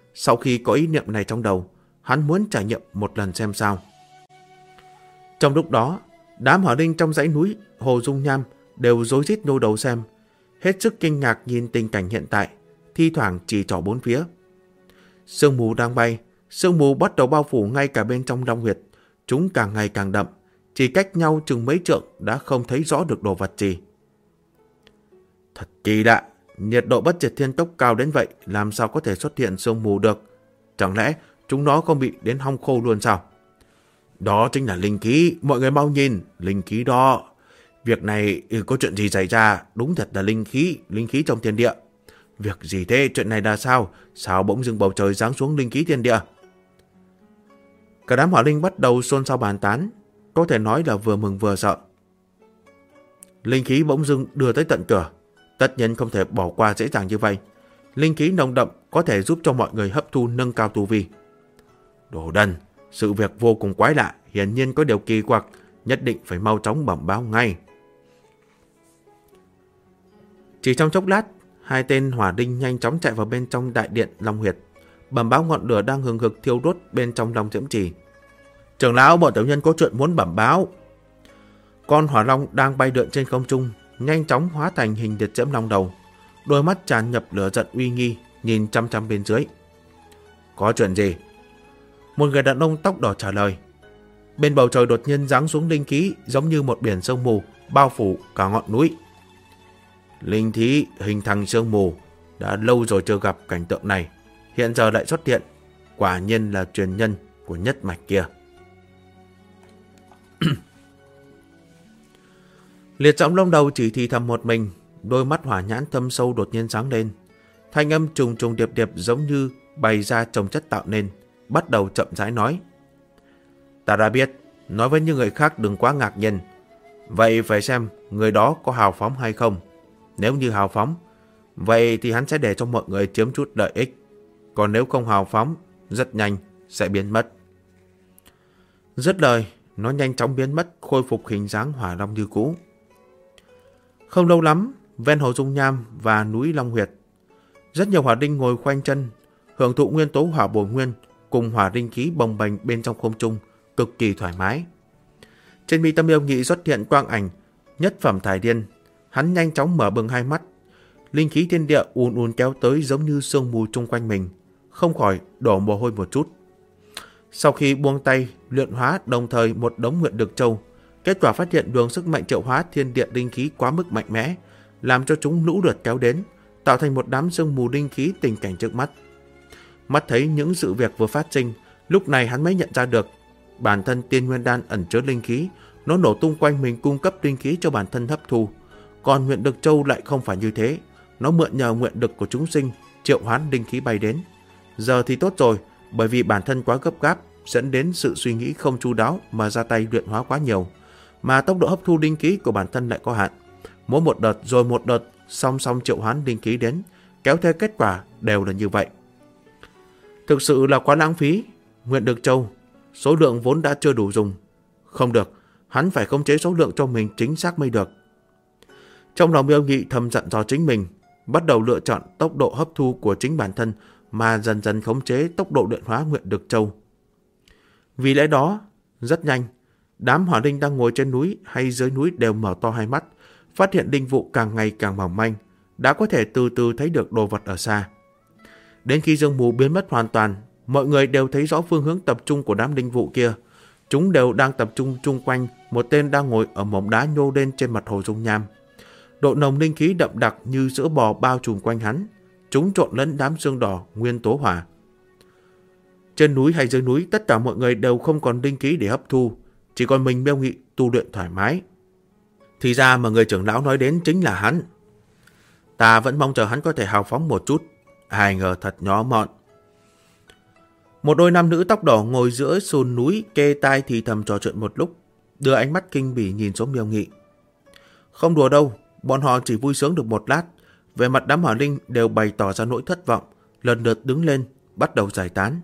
Sau khi có ý niệm này trong đầu, hắn muốn trải nghiệm một lần xem sao. Trong lúc đó, đám hỏa linh trong dãy núi Hồ Dung Nham đều rối rít nhô đầu xem, hết sức kinh ngạc nhìn tình cảnh hiện tại, thi thoảng chỉ trỏ bốn phía. Sương mù đang bay, sương mù bắt đầu bao phủ ngay cả bên trong long huyệt, chúng càng ngày càng đậm, chỉ cách nhau chừng mấy trượng đã không thấy rõ được đồ vật gì. Thật kỳ lạ, nhiệt độ bất diệt thiên tốc cao đến vậy, làm sao có thể xuất hiện sương mù được? Chẳng lẽ chúng nó không bị đến hong khô luôn sao? Đó chính là linh khí, mọi người mau nhìn, linh khí đó. Việc này có chuyện gì xảy ra? Đúng thật là linh khí trong thiên địa. Việc gì thế? Chuyện này là sao? Sao bỗng dưng bầu trời giáng xuống linh khí thiên địa? Cả đám hỏa linh bắt đầu xôn xao bàn tán, có thể nói là vừa mừng vừa sợ. Linh khí bỗng dưng đưa tới tận cửa, tất nhiên không thể bỏ qua dễ dàng như vậy. Linh khí nồng đậm có thể giúp cho mọi người hấp thu nâng cao tu vi. Đồ đần, sự việc vô cùng quái lạ, hiển nhiên có điều kỳ quặc, nhất định phải mau chóng bẩm báo ngay. Chỉ trong chốc lát, hai tên hỏa linh nhanh chóng chạy vào bên trong đại điện Long Huyệt, bẩm báo ngọn lửa đang hừng hực thiêu đốt bên trong Long Diễm Trì. Trưởng lão, bọn tiểu nhân có chuyện muốn bẩm báo. Con hỏa long đang bay lượn trên không trung, nhanh chóng hóa thành hình liệt diễm long đầu, đôi mắt tràn ngập lửa giận uy nghi, nhìn chăm chăm bên dưới. Có chuyện gì? Một người đàn ông tóc đỏ trả lời. Bên bầu trời đột nhiên giáng xuống linh khí, giống như một biển sương mù bao phủ cả ngọn núi. Linh khí hình thành sương mù, đã lâu rồi chưa gặp cảnh tượng này, hiện giờ lại xuất hiện, quả nhiên là truyền nhân của nhất mạch kia. Liệt giọng long đầu chỉ thì thầm một mình, đôi mắt hỏa nhãn thâm sâu đột nhiên sáng lên, thanh âm trùng trùng điệp điệp giống như bày ra trồng chất tạo nên, bắt đầu chậm rãi nói. Ta đã biết, nói với những người khác đừng quá ngạc nhiên. Vậy phải xem người đó có hào phóng hay không. Nếu như hào phóng, vậy thì hắn sẽ để cho mọi người chiếm chút lợi ích. Còn nếu không hào phóng, rất nhanh sẽ biến mất. Dứt lời, nó nhanh chóng biến mất, khôi phục hình dáng hỏa long như cũ. Không lâu lắm, ven hồ Dung Nham và núi Long Huyệt, rất nhiều hỏa linh ngồi khoanh chân, hưởng thụ nguyên tố hỏa bổ nguyên cùng hỏa linh khí bồng bềnh bên trong không trung, cực kỳ thoải mái. Trên mi tâm Yêu Nghị xuất hiện quang ảnh nhất phẩm thải điên, hắn nhanh chóng mở bừng hai mắt, linh khí thiên địa ùn ùn kéo tới giống như sương mù chung quanh mình, không khỏi đổ mồ hôi một chút. Sau khi buông tay luyện hóa đồng thời một đống nguyện đực châu, kết quả phát hiện luồng sức mạnh triệu hóa thiên địa linh khí quá mức mạnh mẽ, làm cho chúng lũ lượt kéo đến, tạo thành một đám sương mù linh khí tình cảnh trước mắt. Mắt thấy những sự việc vừa phát sinh, lúc này hắn mới nhận ra được bản thân tiên nguyên đan ẩn chứa linh khí, nó nổ tung quanh mình cung cấp linh khí cho bản thân hấp thu. Còn nguyện đực châu lại không phải như thế, nó mượn nhờ nguyện đực của chúng sinh triệu hoán linh khí bay đến. Giờ thì tốt rồi, bởi vì bản thân quá gấp gáp dẫn đến sự suy nghĩ không chu đáo mà ra tay luyện hóa quá nhiều, mà tốc độ hấp thu linh khí của bản thân lại có hạn. Mỗi một đợt rồi một đợt song song triệu hoán linh khí đến, kéo theo kết quả đều là như vậy. Thực sự là quá lãng phí. Nguyện đực châu số lượng vốn đã chưa đủ dùng. Không được, hắn phải khống chế số lượng cho mình chính xác mới được. Trong lòng Yêu Nghị thầm dặn dò chính mình, bắt đầu lựa chọn tốc độ hấp thu của chính bản thân mà dần dần khống chế tốc độ luyện hóa nguyện đực châu. Vì lẽ đó, rất nhanh, đám hỏa linh đang ngồi trên núi hay dưới núi đều mở to hai mắt, phát hiện linh vụ càng ngày càng mỏng manh, đã có thể từ từ thấy được đồ vật ở xa. Đến khi sương mù biến mất hoàn toàn, mọi người đều thấy rõ phương hướng tập trung của đám linh vụ kia. Chúng đều đang tập trung chung quanh một tên đang ngồi ở mỏm đá nhô lên trên mặt hồ Dung Nham. Độ nồng linh khí đậm đặc như sữa bò bao trùm quanh hắn, chúng trộn lẫn đám sương đỏ nguyên tố hỏa. Trên núi hay dưới núi, tất cả mọi người đều không còn linh khí để hấp thu, chỉ còn mình Miêu Nghị tu luyện thoải mái. Thì ra mà người trưởng lão nói đến chính là hắn. Ta vẫn mong chờ hắn có thể hào phóng một chút, ai ngờ thật nhỏ mọn. Một đôi nam nữ tóc đỏ ngồi giữa sườn núi kê tai thì thầm trò chuyện một lúc, đưa ánh mắt kinh bỉ nhìn xuống Miêu Nghị. Không đùa đâu, bọn họ chỉ vui sướng được một lát, về mặt đám hỏa linh đều bày tỏ ra nỗi thất vọng, lần lượt đứng lên, bắt đầu giải tán.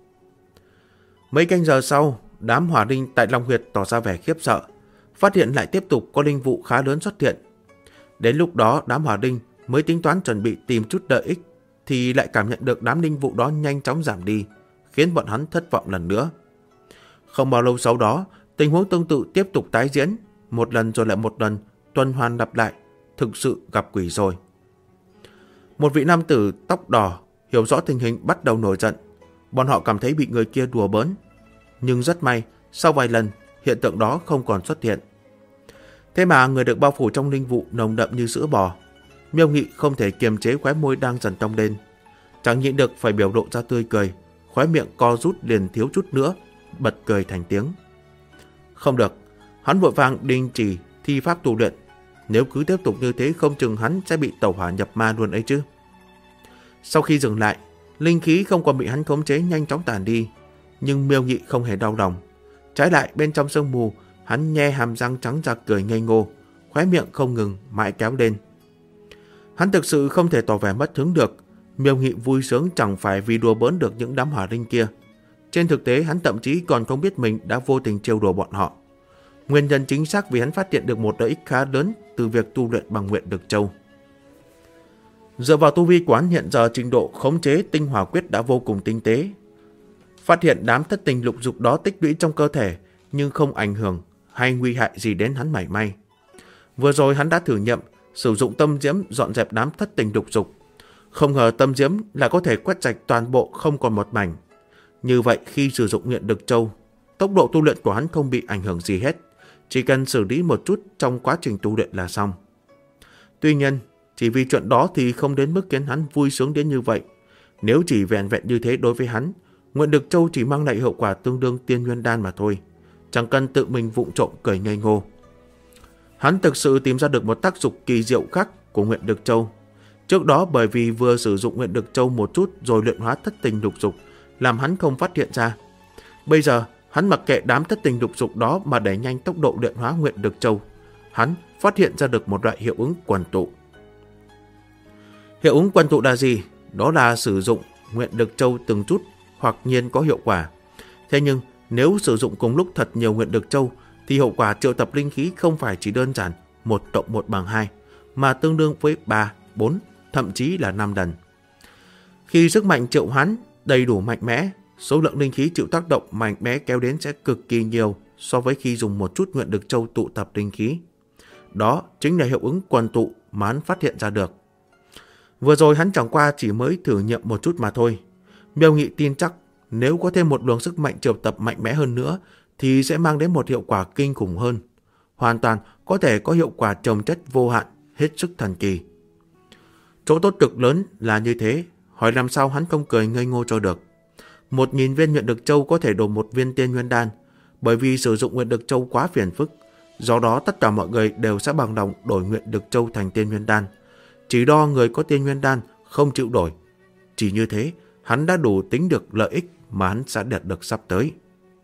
Mấy canh giờ sau, đám hỏa linh tại Long Huyệt tỏ ra vẻ khiếp sợ, phát hiện lại tiếp tục có linh vụ khá lớn xuất hiện. Đến lúc đó đám hỏa linh mới tính toán chuẩn bị tìm chút lợi ích, thì lại cảm nhận được đám linh vụ đó nhanh chóng giảm đi, khiến bọn hắn thất vọng lần nữa. Không bao lâu sau đó, tình huống tương tự tiếp tục tái diễn, một lần rồi lại một lần, tuần hoàn lặp lại, thực sự gặp quỷ rồi. Một vị nam tử tóc đỏ hiểu rõ tình hình bắt đầu nổi giận. Bọn họ cảm thấy bị người kia đùa bỡn. Nhưng rất may, sau vài lần, hiện tượng đó không còn xuất hiện. Thế mà người được bao phủ trong linh vụ nồng đậm như sữa bò. Miêu Nghị không thể kiềm chế khóe môi đang dần cong lên. Chẳng nhịn được phải biểu lộ ra tươi cười, khóe miệng co rút liền thiếu chút nữa, bật cười thành tiếng. Không được, hắn vội vàng đình chỉ thi pháp tu luyện. Nếu cứ tiếp tục như thế không chừng hắn sẽ bị tẩu hỏa nhập ma luôn ấy chứ. Sau khi dừng lại, linh khí không còn bị hắn khống chế nhanh chóng tàn đi. Nhưng Miêu Nghị không hề đau lòng. Trái lại bên trong sương mù, hắn nhe hàm răng trắng ra cười ngây ngô, khóe miệng không ngừng mãi kéo lên. Hắn thực sự không thể tỏ vẻ mất hứng được. Miêu Nghị vui sướng chẳng phải vì đùa bỡn được những đám hỏa linh kia. Trên thực tế hắn thậm chí còn không biết mình đã vô tình trêu đùa bọn họ. Nguyên nhân chính xác vì hắn phát hiện được một lợi ích khá lớn từ việc tu luyện bằng Nguyện Đực Châu. Dựa vào tu vi quán hiện giờ, trình độ khống chế tinh hỏa quyết đã vô cùng tinh tế. Phát hiện đám thất tình lục dục đó tích lũy trong cơ thể nhưng không ảnh hưởng hay nguy hại gì đến hắn mảy may. Vừa rồi hắn đã thử nghiệm sử dụng tâm diễm dọn dẹp đám thất tình lục dục. Không ngờ tâm diễm là có thể quét sạch toàn bộ không còn một mảnh. Như vậy khi sử dụng Nguyện Đực Châu, tốc độ tu luyện của hắn không bị ảnh hưởng gì hết. Chỉ cần xử lý một chút trong quá trình tu luyện là xong. Tuy nhiên, chỉ vì chuyện đó thì không đến mức khiến hắn vui sướng đến như vậy. Nếu chỉ vẹn vẹn như thế đối với hắn, Nguyện Đực Châu chỉ mang lại hiệu quả tương đương Tiên Nguyên Đan mà thôi. Chẳng cần tự mình vụng trộm cười ngây ngô. Hắn thực sự tìm ra được một tác dụng kỳ diệu khác của Nguyện Đực Châu. Trước đó bởi vì vừa sử dụng Nguyện Đực Châu một chút rồi luyện hóa thất tình lục dục, làm hắn không phát hiện ra. Bây giờ, hắn mặc kệ đám thất tình lục dục đó mà đẩy nhanh tốc độ luyện hóa Nguyện Đực Châu. Hắn phát hiện ra được một loại hiệu ứng quần tụ. Hiệu ứng quần tụ là gì? Đó là sử dụng Nguyện Đực Châu từng chút hoặc nhiên có hiệu quả. Thế nhưng nếu sử dụng cùng lúc thật nhiều Nguyện Đực Châu thì hiệu quả triệu tập linh khí không phải chỉ đơn giản 1 + 1 = 2 mà tương đương với 3, 4, thậm chí là 5 lần. Khi sức mạnh triệu hoán đầy đủ mạnh mẽ, số lượng linh khí chịu tác động mạnh mẽ kéo đến sẽ cực kỳ nhiều so với khi dùng một chút Nguyện Đực Châu tụ tập linh khí. Đó chính là hiệu ứng quần tụ mà hắn phát hiện ra được. Vừa rồi hắn chẳng qua chỉ mới thử nghiệm một chút mà thôi. Miêu Nghị tin chắc nếu có thêm một luồng sức mạnh triệu tập mạnh mẽ hơn nữa thì sẽ mang đến một hiệu quả kinh khủng hơn. Hoàn toàn có thể có hiệu quả chồng chất vô hạn, hết sức thần kỳ. Chỗ tốt cực lớn là như thế, hỏi làm sao hắn không cười ngây ngô cho được. 1000 viên Nguyện Đực Châu có thể đổi 1 viên Tiên Nguyên Đan, bởi vì sử dụng Nguyện Đực Châu quá phiền phức. Do đó tất cả mọi người đều sẽ bằng lòng đổi Nguyện Đực Châu thành Tiên Nguyên Đan. Chỉ đo người có Tiên Nguyên Đan không chịu đổi. Chỉ như thế, hắn đã đủ tính được lợi ích mà hắn sẽ đạt được sắp tới.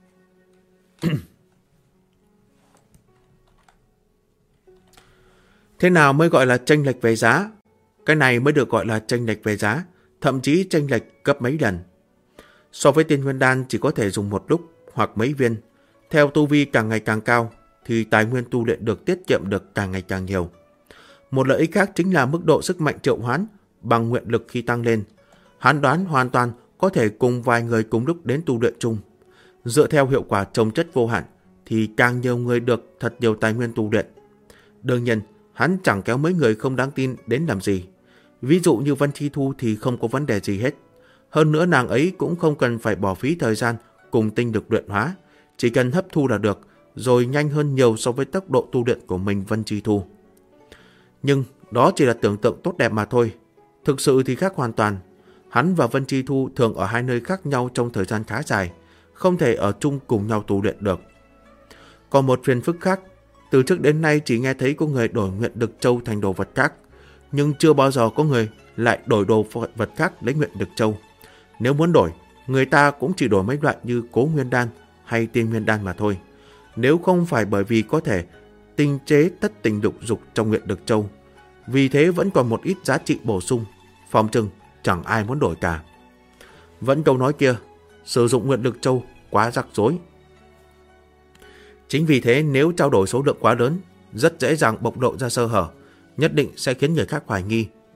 Thế nào mới gọi là chênh lệch về giá? Cái này mới được gọi là chênh lệch về giá, thậm chí chênh lệch gấp mấy lần. So với Tiên Nguyên Đan chỉ có thể dùng một lúc hoặc mấy viên. Theo tu vi càng ngày càng cao thì tài nguyên tu luyện được tiết kiệm được càng ngày càng nhiều. Một lợi ích khác chính là mức độ sức mạnh triệu hoán bằng nguyện lực khi tăng lên. Hắn đoán hoàn toàn có thể cùng vài người cùng lúc đến tu luyện chung. Dựa theo hiệu quả chồng chất vô hạn thì càng nhiều người được thật nhiều tài nguyên tu luyện. Đương nhiên, hắn chẳng kéo mấy người không đáng tin đến làm gì. Ví dụ như Vân Chi Thu thì không có vấn đề gì hết. Hơn nữa nàng ấy cũng không cần phải bỏ phí thời gian cùng tinh lực luyện hóa. Chỉ cần hấp thu là được, rồi nhanh hơn nhiều so với tốc độ tu luyện của mình Vân Chi Thu. Nhưng đó chỉ là tưởng tượng tốt đẹp mà thôi. Thực sự thì khác hoàn toàn. Hắn và Vân Chi Thu thường ở hai nơi khác nhau trong thời gian khá dài, không thể ở chung cùng nhau tu luyện được. Còn một phiền phức khác, từ trước đến nay chỉ nghe thấy có người đổi Nguyện Đực Châu thành đồ vật khác, nhưng chưa bao giờ có người lại đổi đồ vật khác lấy Nguyện Đực Châu. Nếu muốn đổi, người ta cũng chỉ đổi mấy loại như Cố Nguyên Đan hay Tiên Nguyên Đan mà thôi. Nếu không phải bởi vì có thể tinh chế tất tình lục dục trong Nguyện Đực Châu, vì thế vẫn còn một ít giá trị bổ sung, phòng chừng chẳng ai muốn đổi cả. Vẫn câu nói kia, sử dụng Nguyện Đực Châu quá rắc rối. Chính vì thế nếu trao đổi số lượng quá lớn, rất dễ dàng bộc lộ ra sơ hở, nhất định sẽ khiến người khác hoài nghi.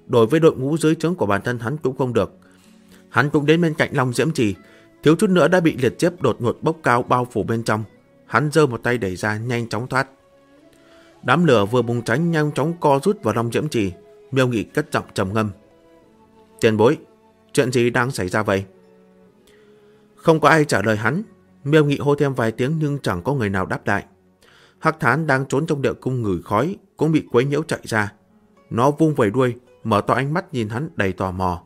Đối với đội ngũ dưới trướng của bản thân hắn cũng không được. Hắn cũng đến bên cạnh Long Diễm Trì, thiếu chút nữa đã bị liệt diễm đột ngột bốc cao bao phủ bên trong. Hắn giơ một tay đẩy ra, nhanh chóng thoát. Đám lửa vừa bùng cháy nhanh chóng co rút vào Long Diễm Trì. Miêu Nghị cất giọng trầm ngâm: "Tiền bối, chuyện gì đang xảy ra vậy?" Không có ai trả lời hắn. Miêu Nghị hô thêm vài tiếng nhưng chẳng có người nào đáp lại. Hắc Thán đang trốn trong địa cung ngửi khói cũng bị quấy nhiễu chạy ra. Nó vung vẩy đuôi, mở to ánh mắt nhìn hắn đầy tò mò.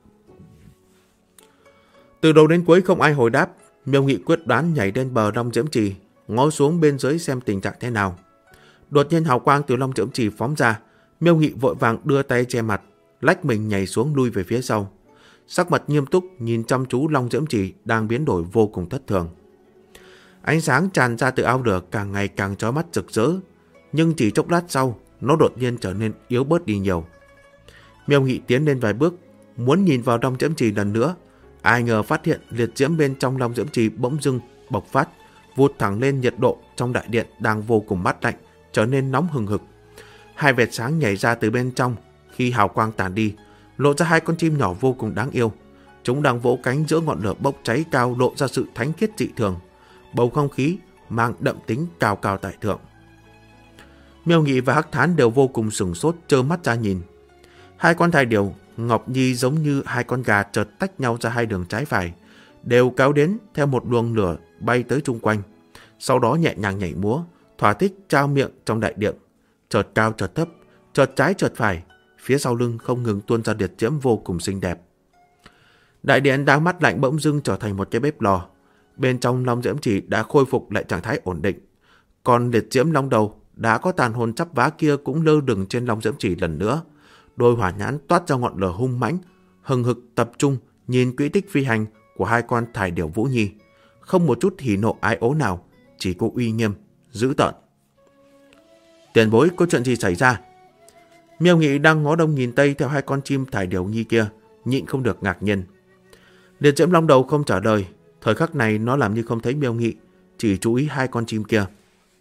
Từ đầu đến cuối không ai hồi đáp. Miêu Nghị quyết đoán nhảy lên bờ Long Diễm Trì, ngó xuống bên dưới xem tình trạng thế nào. Đột nhiên hào quang từ Long Diễm Trì phóng ra. Miêu Nghị vội vàng đưa tay che mặt, lách mình nhảy xuống lui về phía sau. Sắc mặt nghiêm túc nhìn chăm chú Long Diễm Trì đang biến đổi vô cùng thất thường. Ánh sáng tràn ra từ ao lửa càng ngày càng chói mắt rực rỡ, nhưng chỉ chốc lát sau, nó đột nhiên trở nên yếu bớt đi nhiều. Miêu Nghị tiến lên vài bước, muốn nhìn vào Long Diễm Trì lần nữa. Ai ngờ phát hiện liệt diễm bên trong Long Diễm Trì bỗng dưng bộc phát, vụt thẳng lên, nhiệt độ trong đại điện đang vô cùng mát lạnh trở nên nóng hừng hực. Hai vệt sáng nhảy ra từ bên trong, khi hào quang tàn đi, lộ ra hai con chim nhỏ vô cùng đáng yêu. Chúng đang vỗ cánh giữa ngọn lửa bốc cháy cao, lộ ra sự thánh khiết dị thường. Bầu không khí mang đậm tính cao cao tại thượng. Miêu Nghị và Hắc Thán đều vô cùng sửng sốt, trơ mắt ra nhìn. Hai con thải điểu Ngọc Nhi giống như hai con gà chợt tách nhau ra hai đường trái phải, đều kéo đến theo một luồng lửa bay tới chung quanh. Sau đó nhẹ nhàng nhảy múa, thỏa thích trao miệng trong đại điện, chợt cao chợt thấp, chợt trái chợt phải. Phía sau lưng không ngừng tuôn ra liệt diễm vô cùng xinh đẹp. Đại điện đang mát lạnh bỗng dưng trở thành một cái bếp lò. Bên trong Long Diễm Trì đã khôi phục lại trạng thái ổn định. Còn liệt diễm long đầu đã có tàn hồn chắp vá kia cũng lơ lửng trên Long Diễm Trì lần nữa. Đôi hỏa nhãn toát ra ngọn lửa hung mãnh, hừng hực tập trung nhìn quỹ tích phi hành của hai con thải điểu Vũ Nhi. Không một chút hỉ nộ ái ố nào, chỉ có uy nghiêm, dữ tợn. "Tiền bối, có chuyện gì xảy ra?" Miêu Nghị đang ngó đông nhìn tây theo hai con chim thải điểu nhi kia, nhịn không được ngạc nhiên. Liệt diễm long đầu không trả lời. Thời khắc này nó làm như không thấy Miêu Nghị, chỉ chú ý hai con chim kia.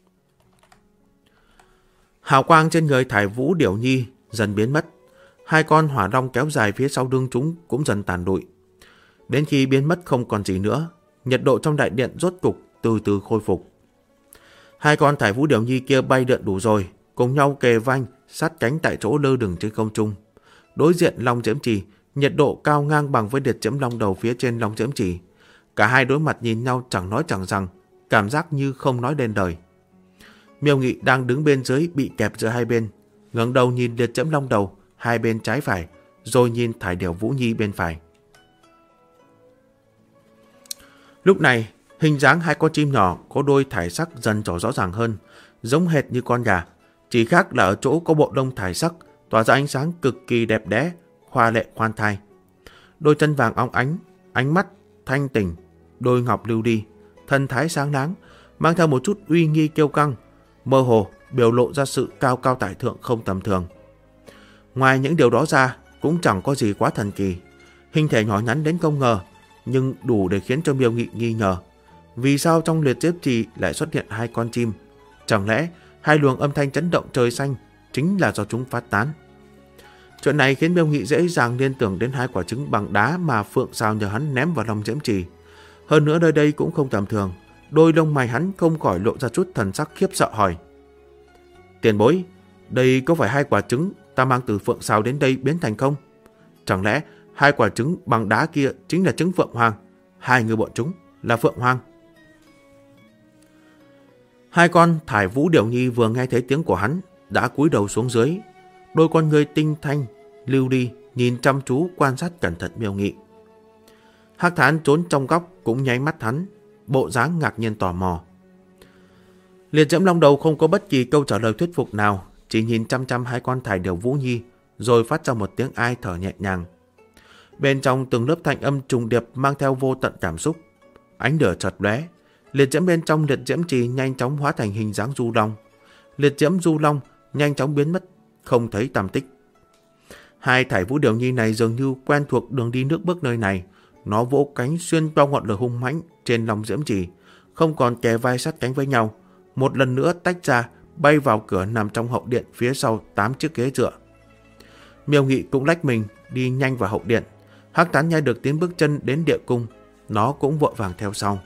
Hào quang trên người thải vũ điểu nhi dần biến mất. Hai con hỏa long kéo dài phía sau lưng chúng cũng dần tàn lụi. Đến khi biến mất không còn gì nữa, nhiệt độ trong đại điện rốt cục từ từ khôi phục. Hai con thải vũ điểu nhi kia bay lượn đủ rồi, cùng nhau kề vai sát cánh tại chỗ lơ lửng trên không trung. Đối diện Long Diễm Trì, nhiệt độ cao ngang bằng với liệt diễm long đầu phía trên Long Diễm Trì. Cả hai đối mặt nhìn nhau chẳng nói chẳng rằng, cảm giác như không nói lên lời. Miêu Nghị đang đứng bên dưới bị kẹp giữa hai bên, ngẩng đầu nhìn liệt diễm long đầu hai bên trái phải, rồi nhìn thải điểu Vũ Nhi bên phải. Lúc này, hình dáng hai con chim nhỏ có đôi thải sắc dần trổ rõ ràng hơn, giống hệt như con gà, chỉ khác là ở chỗ có bộ lông thải sắc tỏa ra ánh sáng cực kỳ đẹp đẽ, hoa lệ khoan thai. Đôi chân vàng óng ánh, ánh mắt thanh tỉnh, đôi ngọc lưu đi, thân thái sáng láng, mang theo một chút uy nghi kiêu căng, mơ hồ biểu lộ ra sự cao cao tại thượng không tầm thường. Ngoài những điều đó ra, cũng chẳng có gì quá thần kỳ. Hình thể nhỏ nhắn đến không ngờ, nhưng đủ để khiến cho Miêu Nghị nghi ngờ. Vì sao trong liệt diễm trì lại xuất hiện hai con chim? Chẳng lẽ hai luồng âm thanh chấn động trời xanh chính là do chúng phát tán? Chuyện này khiến Miêu Nghị dễ dàng liên tưởng đến hai quả trứng bằng đá mà Phượng Sào nhờ hắn ném vào Long Diễm Trì. Hơn nữa nơi đây cũng không tầm thường. Đôi lông mày hắn không khỏi lộ ra chút thần sắc khiếp sợ hỏi: "Tiền bối, đây có phải hai quả trứng ta mang từ Phượng Sào đến đây biến thành không? Chẳng lẽ hai quả trứng bằng đá kia chính là trứng Phượng Hoàng? Hai người bọn chúng là Phượng Hoàng?" Hai con thải vũ điểu nhi vừa nghe thấy tiếng của hắn đã cúi đầu xuống dưới, đôi con ngươi tinh thanh lưu đi nhìn chăm chú quan sát cẩn thận Miêu Nghị. Hắc Thán trốn trong góc cũng nháy mắt hắn, bộ dáng ngạc nhiên tò mò. Liệt diễm long đầu không có bất kỳ câu trả lời thuyết phục nào, chỉ nhìn chăm chăm hai con thải điểu Vũ Nhi, rồi phát ra một tiếng ai thở nhẹ nhàng. Bên trong từng lớp thanh âm trùng điệp mang theo vô tận cảm xúc. Ánh lửa chợt lóe, liệt diễm bên trong liệt diễm trì nhanh chóng hóa thành hình dáng du long. Liệt diễm du long nhanh chóng biến mất, không thấy tăm tích. Hai thải vũ điểu nhi này dường như quen thuộc đường đi nước bước nơi này. Nó vỗ cánh xuyên qua ngọn lửa hung mãnh trên Long Diễm Trì, không còn kề vai sát cánh với nhau, một lần nữa tách ra bay vào cửa nằm trong hậu điện phía sau 8 chiếc ghế dựa. Miêu Nghị cũng lách mình đi nhanh vào hậu điện. Hắc Thán nghe được tiếng bước chân đến địa cung, nó cũng vội vàng theo sau.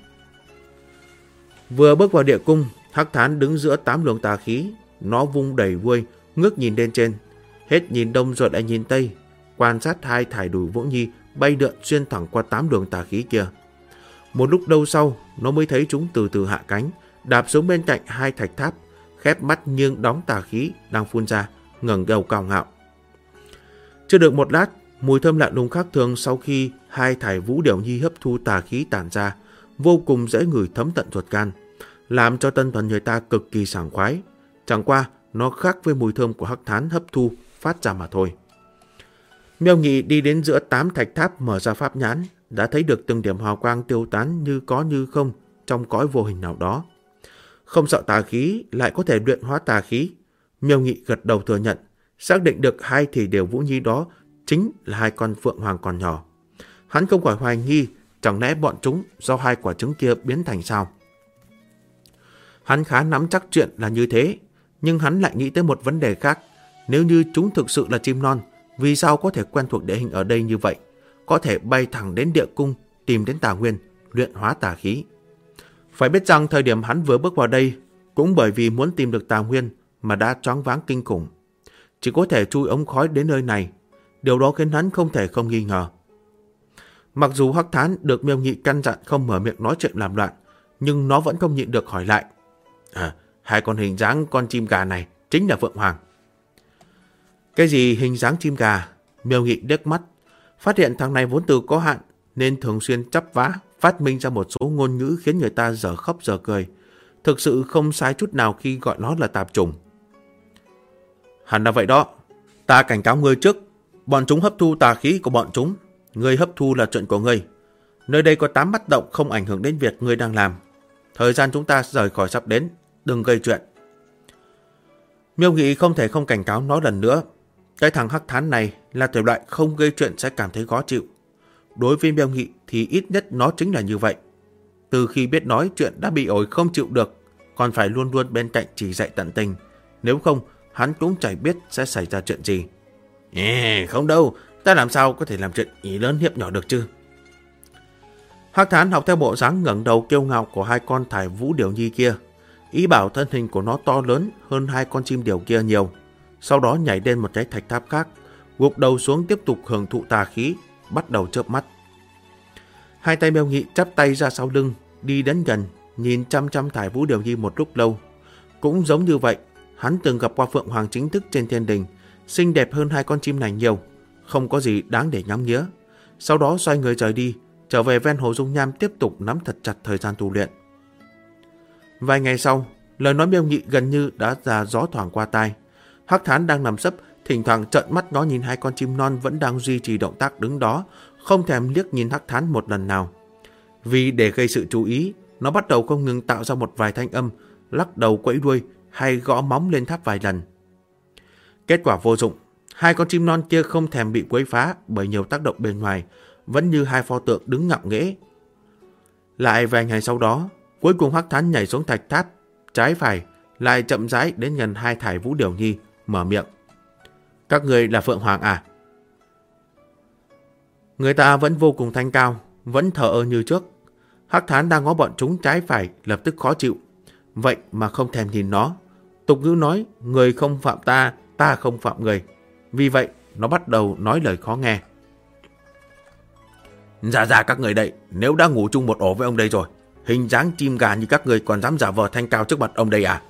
Vừa bước vào địa cung, Hắc Thán đứng giữa 8 luồng tà khí, nó vung đẩy vuôi, ngước nhìn lên trên, hết nhìn đông rồi lại nhìn tây, quan sát hai thải đùi Vũ Nhi bay lượn xuyên thẳng qua 8 luồng tà khí kia. Một lúc lâu sau, nó mới thấy chúng từ từ hạ cánh, đạp xuống bên cạnh hai thạch tháp, khép mắt nghiêng đóng tà khí đang phun ra, ngẩng đầu cao ngạo. Chưa được một lát, mùi thơm lạ lùng khác thường sau khi hai thải Vũ Điểu Nhi hấp thu tà khí tản ra, vô cùng dễ ngửi thấm tận ruột gan, làm cho tân thuần người ta cực kỳ sảng khoái. Chẳng qua, nó khác với mùi thơm của Hắc Thán hấp thu phát ra mà thôi. Miêu Nghị đi đến giữa 8 thạch tháp mở ra pháp nhãn, đã thấy được từng điểm hào quang tiêu tán như có như không trong cõi vô hình nào đó. Không sợ tà khí lại có thể luyện hóa tà khí. Miêu Nghị gật đầu thừa nhận, xác định được hai thì đều Vũ Nhi đó chính là hai con phượng hoàng còn nhỏ. Hắn không khỏi hoài nghi, chẳng lẽ bọn chúng do hai quả trứng kia biến thành sao? Hắn khá nắm chắc chuyện là như thế, nhưng hắn lại nghĩ tới một vấn đề khác. Nếu như chúng thực sự là chim non, vì sao có thể quen thuộc địa hình ở đây như vậy? Có thể bay thẳng đến địa cung, tìm đến Tà Nguyên, luyện hóa tà khí. Phải biết rằng thời điểm hắn vừa bước vào đây, cũng bởi vì muốn tìm được Tà Nguyên mà đã choáng váng kinh khủng. Chỉ có thể chui ống khói đến nơi này, điều đó khiến hắn không thể không nghi ngờ. Mặc dù Hắc Thán được Miêu Nghị căn dặn không mở miệng nói chuyện làm loạn, nhưng nó vẫn không nhịn được hỏi lại. Hai con hình dáng con chim gà này chính là Phượng Hoàng. Cái gì hình dáng chim gà? Miêu Nghị liếc mắt, phát hiện thằng này vốn từ có hạn, nên thường xuyên chắp vá, phát minh ra một số ngôn ngữ khiến người ta dở khóc dở cười. Thực sự không sai chút nào khi gọi nó là tạp chủng. Hẳn là vậy đó. Ta cảnh cáo ngươi trước, bọn chúng hấp thu tà khí của bọn chúng. Ngươi hấp thu là chuyện của ngươi. Nơi đây có 8 mắt động không ảnh hưởng đến việc ngươi đang làm. Thời gian chúng ta rời khỏi sắp đến, đừng gây chuyện. Miêu Nghị không thể không cảnh cáo nó lần nữa. Cái thằng Hắc Thán này là thể loại không gây chuyện sẽ cảm thấy khó chịu. Đối với Miêu Nghị thì ít nhất nó chính là như vậy. Từ khi biết nói chuyện đã bị ổi không chịu được, còn phải luôn luôn bên cạnh chỉ dạy tận tình. Nếu không, hắn cũng chẳng biết sẽ xảy ra chuyện gì. Không đâu, ta làm sao có thể làm chuyện ý lớn hiếp nhỏ được chứ? Hắc Thán học theo bộ dáng ngẩng đầu kiêu ngạo của hai con thải Vũ Điểu Nhi kia, ý bảo thân hình của nó to lớn hơn hai con chim điểu kia nhiều. Sau đó nhảy lên một cái thạch tháp khác, gục đầu xuống tiếp tục hưởng thụ tà khí, bắt đầu chớp mắt. Hai tay Miêu Nghị chắp tay ra sau lưng, đi đến gần, nhìn chăm chăm thải Vũ Điểu Nhi một lúc lâu. Cũng giống như vậy, hắn từng gặp qua Phượng Hoàng chính thức trên thiên đình, xinh đẹp hơn hai con chim này nhiều, không có gì đáng để ngắm nghía. Sau đó xoay người rời đi, trở về ven hồ dung nham tiếp tục nắm thật chặt thời gian tu luyện. Vài ngày sau, lời nói Miêu Nghị gần như đã ra gió thoảng qua tai. Hắc Thán đang nằm sấp, thỉnh thoảng trợn mắt ngó nhìn hai con chim non vẫn đang duy trì động tác đứng đó, không thèm liếc nhìn Hắc Thán một lần nào. Vì để gây sự chú ý, nó bắt đầu không ngừng tạo ra một vài thanh âm, lắc đầu quẫy đuôi hay gõ móng lên tháp vài lần. Kết quả vô dụng, hai con chim non kia không thèm bị quấy phá bởi nhiều tác động bên ngoài, vẫn như hai pho tượng đứng ngạo nghễ. Lại vài ngày sau đó, cuối cùng Hắc Thán nhảy xuống thạch tháp, trái phải, lại chậm rãi đến gần hai thải Vũ Điểu Nhi, mở miệng. Các người là Phượng Hoàng à? Người ta vẫn vô cùng thanh cao, vẫn thờ ơ như trước. Hắc Thán đang ngó bọn chúng trái phải, lập tức khó chịu. Vậy mà không thèm nhìn nó. Tục ngữ nói, người không phạm ta, ta không phạm người. Vì vậy, nó bắt đầu nói lời khó nghe. Dạ các người đây, nếu đã ngủ chung một ổ với ông đây rồi, hình dáng chim gà như các người còn dám giả vờ thanh cao trước mặt ông đây à?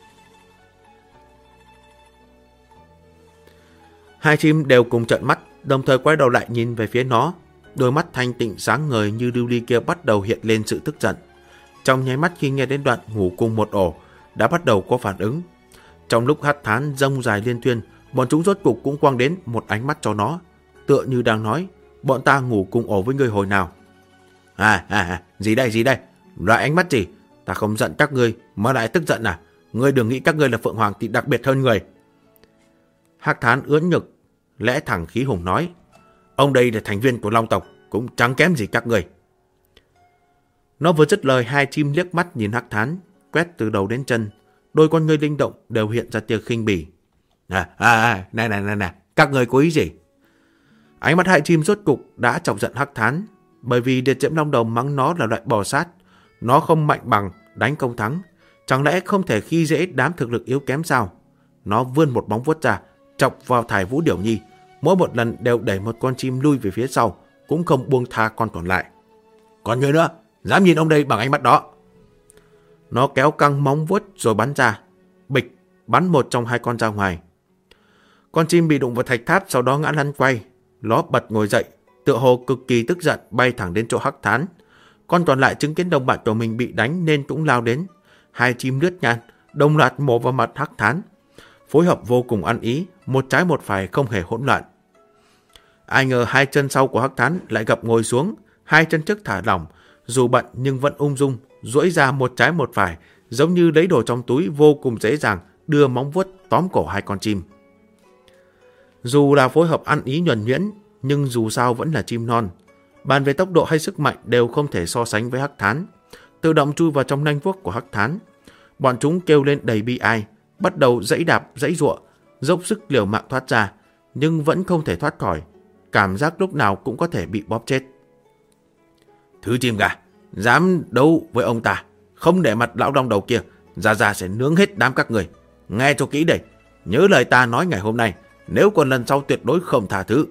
Hai chim đều cùng trợn mắt, đồng thời quay đầu lại nhìn về phía nó. Đôi mắt thanh tịnh sáng ngời như lưu ly kia bắt đầu hiện lên sự tức giận. Trong nháy mắt khi nghe đến đoạn ngủ cùng một ổ, đã bắt đầu có phản ứng. Trong lúc Hắc Thán rông dài liên tuyên, bọn chúng rốt cục cũng quăng đến một ánh mắt cho nó, tựa như đang nói, bọn ta ngủ cùng ổ với ngươi hồi nào? Gì đây? Loại ánh mắt gì? Ta không giận các ngươi mà lại tức giận à? Ngươi đừng nghĩ các ngươi là Phượng Hoàng thì đặc biệt hơn người. Hắc Thán ưỡn ngực, lẽ thẳng khí hùng nói, ông đây là thành viên của Long tộc, cũng chẳng kém gì các ngươi. Nó vừa dứt lời, hai chim liếc mắt nhìn Hắc Thán, quét từ đầu đến chân, đôi con ngươi linh động đều hiện ra tia khinh bỉ. Này, Các người có ý gì? Ánh mắt hai chim rốt cục đã chọc giận Hắc Thán, bởi vì Liệt Diễm Long Đầu mắng nó là loại bò sát. Nó không mạnh bằng đánh công thắng. Chẳng lẽ không thể khi dễ đám thực lực yếu kém sao? Nó vươn một móng vuốt ra, chọc vào Thải Vũ Điểu Nhi. Mỗi một lần đều đẩy một con chim lui về phía sau, cũng không buông tha con còn lại. Còn người nữa, dám nhìn ông đây bằng ánh mắt đó. Nó kéo căng móng vuốt rồi bắn ra. Bịch, bắn một trong hai con ra ngoài. Con chim bị đụng vào thạch tháp, sau đó ngã lăn quay. Nó bật ngồi dậy, tựa hồ cực kỳ tức giận, bay thẳng đến chỗ Hắc Thán. Con còn lại chứng kiến đồng bạn của mình bị đánh nên cũng lao đến. Hai chim lướt nhan, đồng loạt mổ vào mặt Hắc Thán. Phối hợp vô cùng ăn ý, một trái một phải không hề hỗn loạn. Ai ngờ hai chân sau của Hắc Thán lại gập ngồi xuống, hai chân trước thả lỏng, dù bận nhưng vẫn ung dung, duỗi ra một trái một phải, giống như lấy đồ trong túi, vô cùng dễ dàng đưa móng vuốt tóm cổ hai con chim. Dù là phối hợp ăn ý nhuần nhuyễn, nhưng dù sao vẫn là chim non. Bàn về tốc độ hay sức mạnh đều không thể so sánh với Hắc Thán. Tự động chui vào trong nanh vuốt của Hắc Thán. Bọn chúng kêu lên đầy bi ai, bắt đầu giãy đạp, giãy giụa, dốc sức liều mạng thoát ra, nhưng vẫn không thể thoát khỏi. Cảm giác lúc nào cũng có thể bị bóp chết. Thứ chim gà, dám đấu với ông ta, không để mặt lão Long Đầu kia, Gia sẽ nướng hết đám các người. Nghe cho kỹ đây, nhớ lời ta nói ngày hôm nay, nếu còn lần sau tuyệt đối không tha thứ.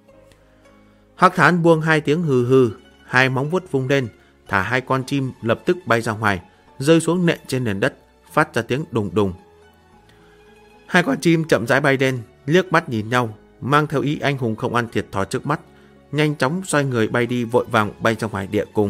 Hắc Thán buông hai tiếng hừ hừ, hai móng vuốt vung lên, thả hai con chim lập tức bay ra ngoài, rơi xuống nện trên nền đất, phát ra tiếng đùng đùng. Hai con chim chậm rãi bay lên, liếc mắt nhìn nhau, mang theo ý anh hùng không ăn thiệt thòi trước mắt, nhanh chóng xoay người bay đi, vội vàng bay ra ngoài địa cung.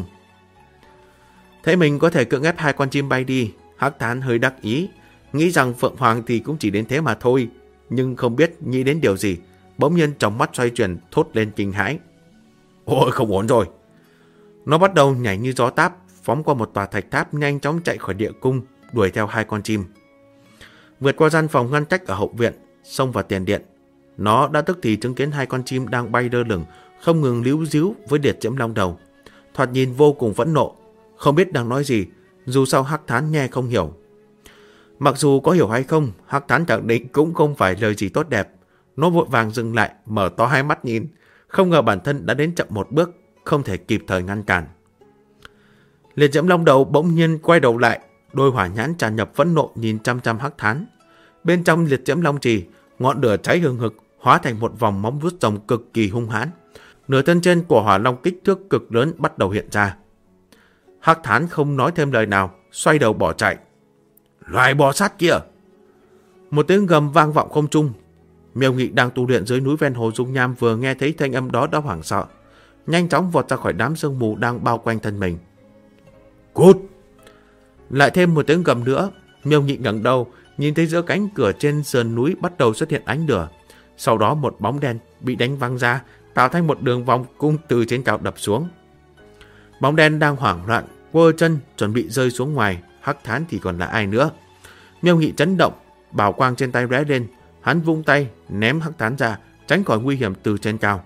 Thấy mình có thể cưỡng ép hai con chim bay đi, Hắc Thán hơi đắc ý, nghĩ rằng Phượng Hoàng thì cũng chỉ đến thế mà thôi, nhưng không biết nghĩ đến điều gì, bỗng nhiên trong mắt xoay chuyển, thốt lên kinh hãi. Ôi, không ổn rồi! Nó bắt đầu nhảy như gió táp, phóng qua một tòa thạch tháp, nhanh chóng chạy khỏi địa cung, đuổi theo hai con chim. Vượt qua gian phòng ngăn cách ở hậu viện, xông vào tiền điện. Nó đã tức thì chứng kiến hai con chim đang bay lơ lửng, không ngừng líu díu với Liệt Diễm Long Đầu. Thoạt nhìn vô cùng phẫn nộ, không biết đang nói gì, dù sao Hắc Thán nghe không hiểu. Mặc dù có hiểu hay không, Hắc Thán khẳng định cũng không phải lời gì tốt đẹp. Nó vội vàng dừng lại, mở to hai mắt nhìn, không ngờ bản thân đã đến chậm một bước, không thể kịp thời ngăn cản. Liệt Diễm Long Đầu bỗng nhiên quay đầu lại, đôi hỏa nhãn tràn ngập phẫn nộ nhìn chăm chăm Hắc Thán. Bên trong Liệt Diễm Long Trì, ngọn lửa cháy hừng hực hóa thành một vòng móng vuốt rồng cực kỳ hung hãn. Nửa thân trên của hỏa long kích thước cực lớn bắt đầu hiện ra. Hắc Thán không nói thêm lời nào, xoay đầu bỏ chạy. Loài bò sát kia! Một tiếng gầm vang vọng không trung. Miêu Nghị đang tu luyện dưới núi ven hồ Dung Nham vừa nghe thấy thanh âm đó đã hoảng sợ, nhanh chóng vọt ra khỏi đám sương mù đang bao quanh thân mình. Cút! Lại thêm một tiếng gầm nữa. Miêu Nghị ngẩng đầu, nhìn thấy giữa cánh cửa trên sườn núi bắt đầu xuất hiện ánh lửa. Sau đó một bóng đen bị đánh văng ra, tạo thành một đường vòng cung từ trên cao đập xuống. Bóng đen đang hoảng loạn, quơ chân chuẩn bị rơi xuống ngoài. Hắc Thán thì còn là ai nữa? Miêu Nghị chấn động, bảo quang trên tay lóe lên, hắn vung tay ném Hắc Thán ra, tránh khỏi nguy hiểm từ trên cao.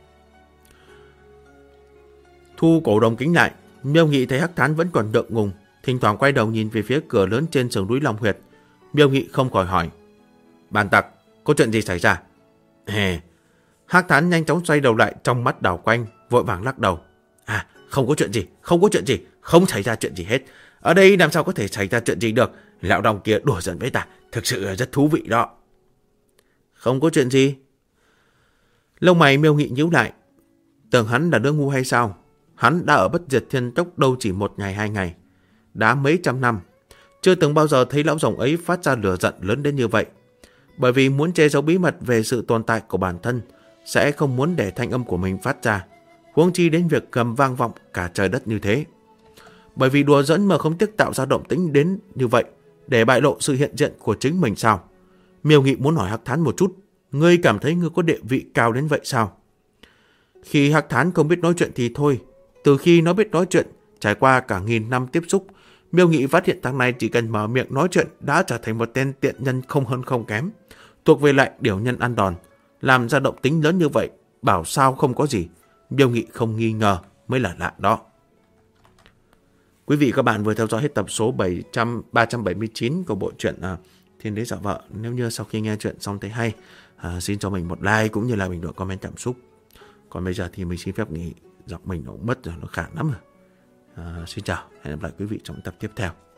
Thu cổ đồng kính lại, Miêu Nghị thấy Hắc Thán vẫn còn ngượng ngùng, thỉnh thoảng quay đầu nhìn về phía cửa lớn trên sườn núi Long Huyệt. Miêu Nghị không khỏi hỏi: Bàn tặc, có chuyện gì xảy ra? Hắc Thán nhanh chóng xoay đầu lại, trong mắt đảo quanh, vội vàng lắc đầu. Không có chuyện gì, không xảy ra chuyện gì hết. Ở đây làm sao có thể xảy ra chuyện gì được? Lão Đồng kia đùa giỡn với ta, thực sự rất thú vị đó. Không có chuyện gì? Lông mày Miêu Nghị nhíu lại. Tưởng hắn là đứa ngu hay sao? Hắn đã ở Bất Diệt Thiên Cốc đâu chỉ một ngày hai ngày, đã mấy trăm năm, chưa từng bao giờ thấy lão rồng ấy phát ra lửa giận lớn đến như vậy. Bởi vì muốn che giấu bí mật về sự tồn tại của bản thân, sẽ không muốn để thanh âm của mình phát ra, huống chi đến việc gầm vang vọng cả trời đất như thế. Bởi vì đùa giỡn mà không tiếc tạo ra động tĩnh đến như vậy, để bại lộ sự hiện diện của chính mình sao? Miêu Nghị muốn hỏi Hắc Thán một chút, ngươi cảm thấy ngươi có địa vị cao đến vậy sao? Khi Hắc Thán không biết nói chuyện thì thôi, từ khi nó biết nói chuyện, trải qua cả nghìn năm tiếp xúc, Miêu Nghị phát hiện thằng này chỉ cần mở miệng nói chuyện đã trở thành một tên tiện nhân không hơn không kém, thuộc về lại điều nhân ăn đòn, làm ra động tính lớn như vậy, bảo sao không có gì. Miêu Nghị không nghi ngờ mới là lạ đó. Quý vị các bạn vừa theo dõi hết tập số 379 của bộ truyện Thiên Đế Giả Vợ. Nếu như sau khi nghe chuyện xong thấy hay xin cho mình một like cũng như là bình luận comment cảm xúc. Còn bây giờ thì mình xin phép nghỉ, giọng mình nó cũng mất rồi, nó khản lắm rồi. Xin chào, hẹn gặp lại quý vị trong tập tiếp theo.